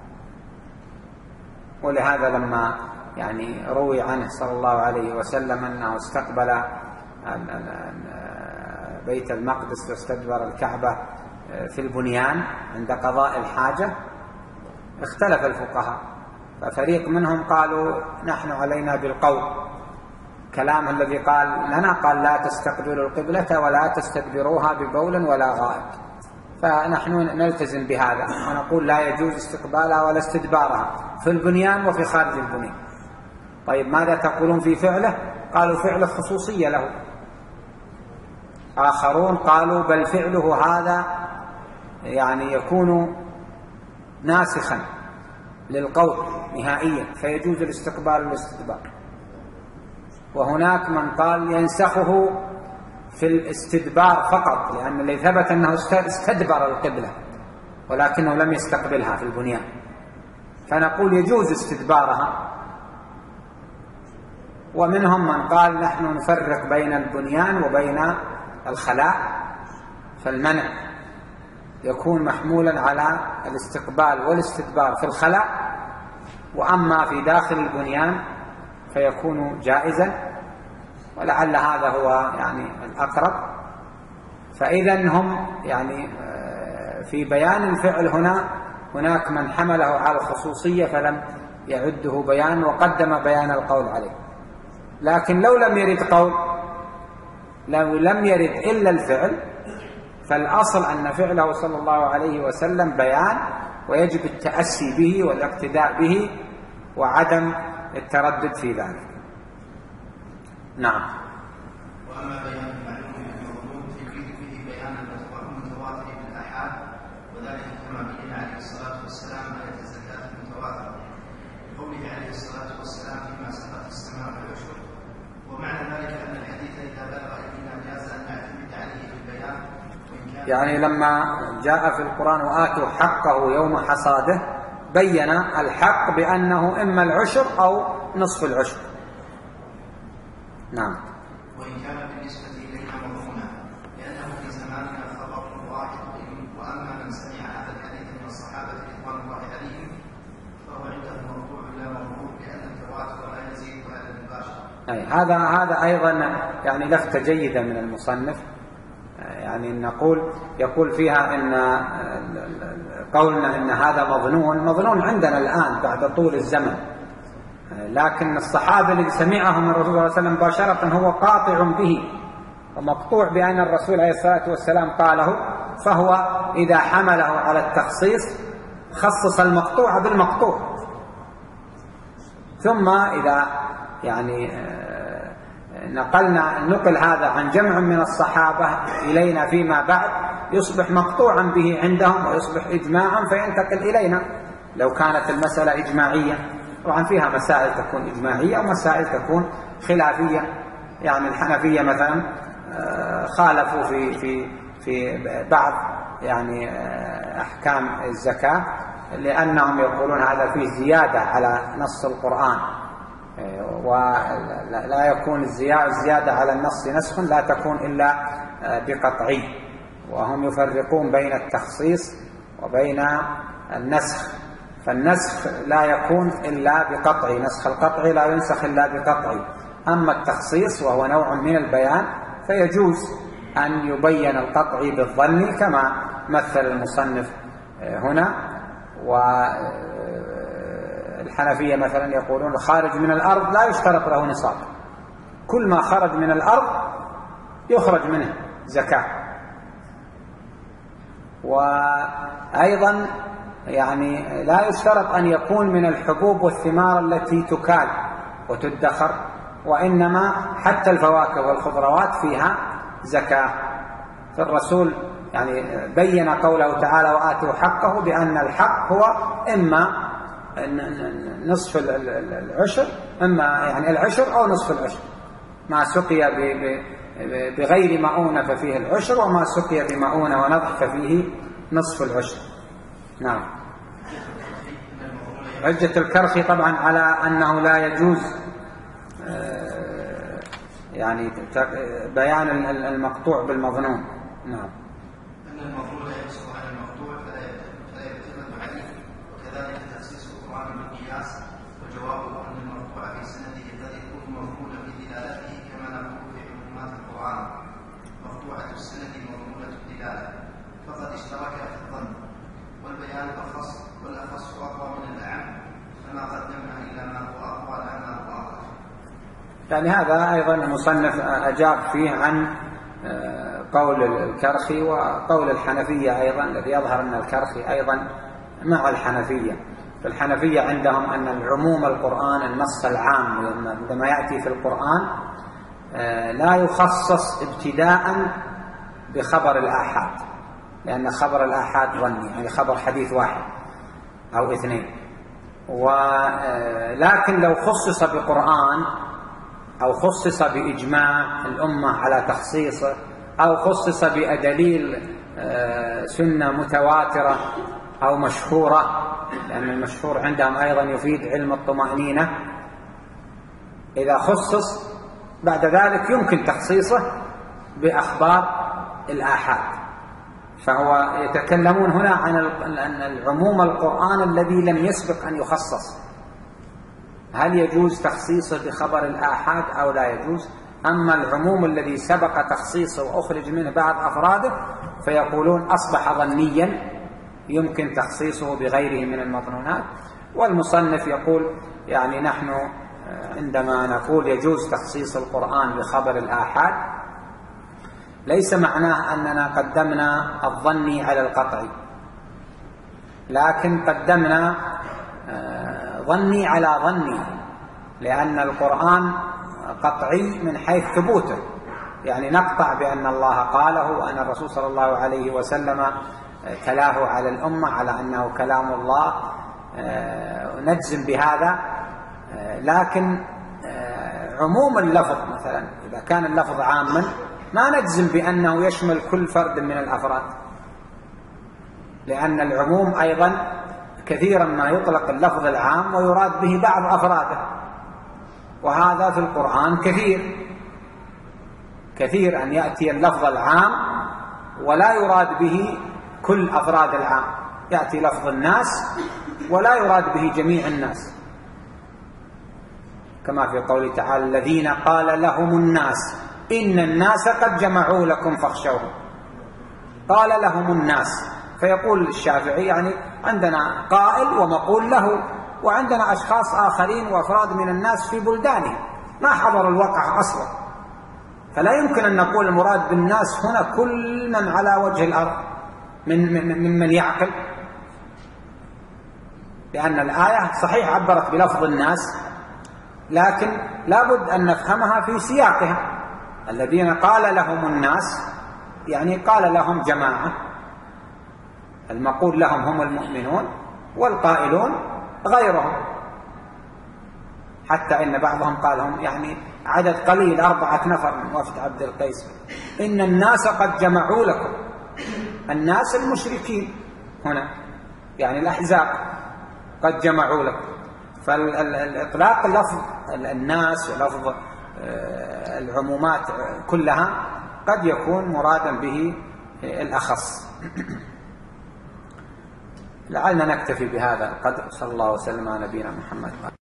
ولهذا لما يعني روي عنه صلى الله عليه وسلم أنه استقبل بيت المقدس واستدبر الكعبة في البنيان عند قضاء الحاجة، اختلف الفقهاء، ففريق منهم قالوا نحن علينا بالقول، كلام الذي قال لنا قال لا تستقبلوا القبلة ولا تستدبروها ببول ولا غائط، فنحن نلتزم بهذا ونقول لا يجوز استقبالها ولا استدبارها في البنيان وفي خارج البنيان. طيب ماذا تقولون في فعله؟ قالوا فعله خصوصية له. آخرون قالوا بل فعله هذا يعني يكون ناسخا للقول نهائيا فيجوز الاستقبال والاستدبار. وهناك من قال ينسخه في الاستدبار فقط، لأن اللي ثبت أنه استدبر القبلة ولكنه لم يستقبلها في البنيان، فنقول يجوز استدبارها. ومنهم من قال نحن نفرق بين البنيان وبين الخلاء، فالمنع يكون محمولا على الاستقبال والاستدبار في الخلاء، وأما في داخل البنيان فيكون جائزا، ولعل هذا هو يعني الأقرب. فإذا هم يعني في بيان الفعل هنا هناك من حمله على الخصوصية فلم يعده بيان وقدم بيان القول عليه. لكن لو لم يرد قول لو لم يرد إلا الفعل فالأصل أن فعله صلى الله عليه وسلم بيان، ويجب التأسي به والاقتداء به وعدم التردد في ذلك. نعم. وأما بيان المعلوم الموجود فيه فيه بيان المتواتر بالآحاد، وذلك كما بين عليه الصلاة والسلام آية الزكاة المتواترة قوله عليه الصلاة والسلام فيما سقط السماء والعشر. ومعنى ذلك أن الحديث إذا بلغ إلينا جاز أن نعتمد عليه في البيان، يعني لما جاء في القرآن وآتوا حقه يوم حصاده بين الحق بأنه إما العشر أو نصف العشر. نعم. وإن كان بالنسبة إلينا مضمونا لأنه في زماننا خبر واحد، وأما من سمع هذا الحديث من الصحابة رضوان الله عليهم فهو عنده موضوع لا موضوع، لأن التواتر لا يزيد على المباشرة. أي هذا هذا أيضا يعني لفتة جيدة من المصنف، يعني نقول يقول فيها إن قولنا إن هذا مظنون مظنون عندنا الآن بعد طول الزمن، لكن الصحابة اللي سمعه من الرسول صلى الله عليه وسلم مباشرة هو قاطع به ومقطوع بأن الرسول عليه الصلاة والسلام قاله، فهو إذا حمله على التخصيص خصص المقطوع بالمقطوع. ثم إذا يعني نقلنا نقل هذا عن جمع من الصحابة إلينا فيما بعد يصبح مقطوعا به عندهم ويصبح إجماعا فينتقل إلينا. لو كانت المسألة إجماعية، طبعا فيها مسائل تكون إجماعية ومسائل تكون خلافية. يعني الحنفية مثلا خالفوا في في في بعض يعني أحكام الزكاة، لأنهم يقولون هذا فيه زيادة على نص القرآن، ولا يكون الزيادة على النص نسخ لا تكون إلا بقطعي، وهم يفرقون بين التخصيص وبين النسخ، فالنسخ لا يكون إلا بقطعي، نسخ القطعي لا ينسخ إلا بقطعي. أما التخصيص وهو نوع من البيان فيجوز أن يبين القطعي بالظني كما مثل المصنف هنا. والحنفية مثلا يقولون الخارج من الأرض لا يشترط له نصاب، كل ما خرج من الأرض يخرج منه زكاة. وأيضا يعني لا يشترط أن يكون من الحبوب والثمار التي تكال وتدخر، وإنما حتى الفواكه والخضروات فيها زكاة. فالرسول يعني بين قوله تعالى وآتوا حقه بأن الحق هو إما نصف العشر، إما يعني العشر أو نصف العشر. ما سقي بغير مؤونة ففيه العشر، وما سقي بمؤونة ونضح ففيه نصف العشر. نعم. حجة الكرخي طبعا على أنه لا يجوز يعني بيان المقطوع بالمظنون. نعم. أن المظنون لا يقصر على المقطوع فلا يعتمد عليه، وكذلك تخصيص القرآن بالقياس، وجوابه أن المقطوع في سنده قد يكون مظنونا في دلالته كما نقول في عمومات القرآن مقطوعة السند مظنونة الدلالة، فقد اشترك في الظن والبيان أخص، والأخص أقوى من الأعم، فما قدمنا إلا ما هو أقوى لا ما هو أقوى. يعني هذا أيضا المصنف أجاب فيه عن قول الكرخي وقول الحنفية أيضا، الذي يظهر أن الكرخي أيضا مع الحنفية. فالحنفية عندهم أن العموم القرآن النص العام عندما يأتي في القرآن لا يخصص ابتداء بخبر الآحاد، لأن خبر الآحاد ظني، يعني خبر حديث واحد أو اثنين. ولكن لو خصص بقرآن أو خصص بإجماع الأمة على تخصيصه، أو خصص بدليل سنة متواترة أو مشهورة، لأن المشهور عندهم أيضا يفيد علم الطمأنينة، إذا خصص بعد ذلك يمكن تخصيصه بأخبار الآحاد. فهو يتكلمون هنا عن العموم القرآن الذي لم يسبق أن يخصص، هل يجوز تخصيصه بخبر الآحاد أو لا يجوز؟ أما العموم الذي سبق تخصيصه وأخرج منه بعض أفراده فيقولون أصبح ظنيا يمكن تخصيصه بغيره من المظنونات. والمصنف يقول يعني نحن عندما نقول يجوز تخصيص القرآن بخبر الآحاد ليس معناه أننا قدمنا الظني على القطعي، لكن قدمنا ظني على ظني، لأن القرآن قطعي من حيث ثبوته، يعني نقطع بأن الله قاله وأن الرسول صلى الله عليه وسلم تلاه على الأمة على أنه كلام الله، نجزم بهذا. لكن عموم اللفظ مثلا إذا كان اللفظ عاما ما نجزم بأنه يشمل كل فرد من الأفراد، لأن العموم أيضا كثيرا ما يطلق اللفظ العام ويراد به بعض أفراده، وهذا في القرآن كثير كثير أن يأتي اللفظ العام ولا يراد به كل أفراد العام، يأتي لفظ الناس ولا يراد به جميع الناس، كما في قوله تعالى الذين قال لهم الناس إن الناس قد جمعوا لكم فاخشوهم. قال لهم الناس، فيقول الشافعي يعني عندنا قائل ومقول له، وعندنا أشخاص آخرين وأفراد من الناس في بلدانهم ما حضروا الواقع أصلا، فلا يمكن أن نقول المراد بالناس هنا كل من على وجه الأرض من من من يعقل، لأن الآية صحيح عبرت بلفظ الناس، لكن لابد أن نفهمها في سياقها. الذين قال لهم الناس يعني قال لهم جماعة، المقول لهم هم المؤمنون والقائلون غيرهم، حتى إن بعضهم قال هم يعني عدد قليل أربعة نفر من وفد عبد القيس. إن الناس قد جمعوا لكم، الناس المشركين هنا يعني الأحزاب قد جمعوا لكم. فالإطلاق لفظ الناس ولفظ العمومات كلها قد يكون مرادا به الأخص. لعلنا نكتفي بهذا القدر. صلى الله وسلم على نبينا محمد.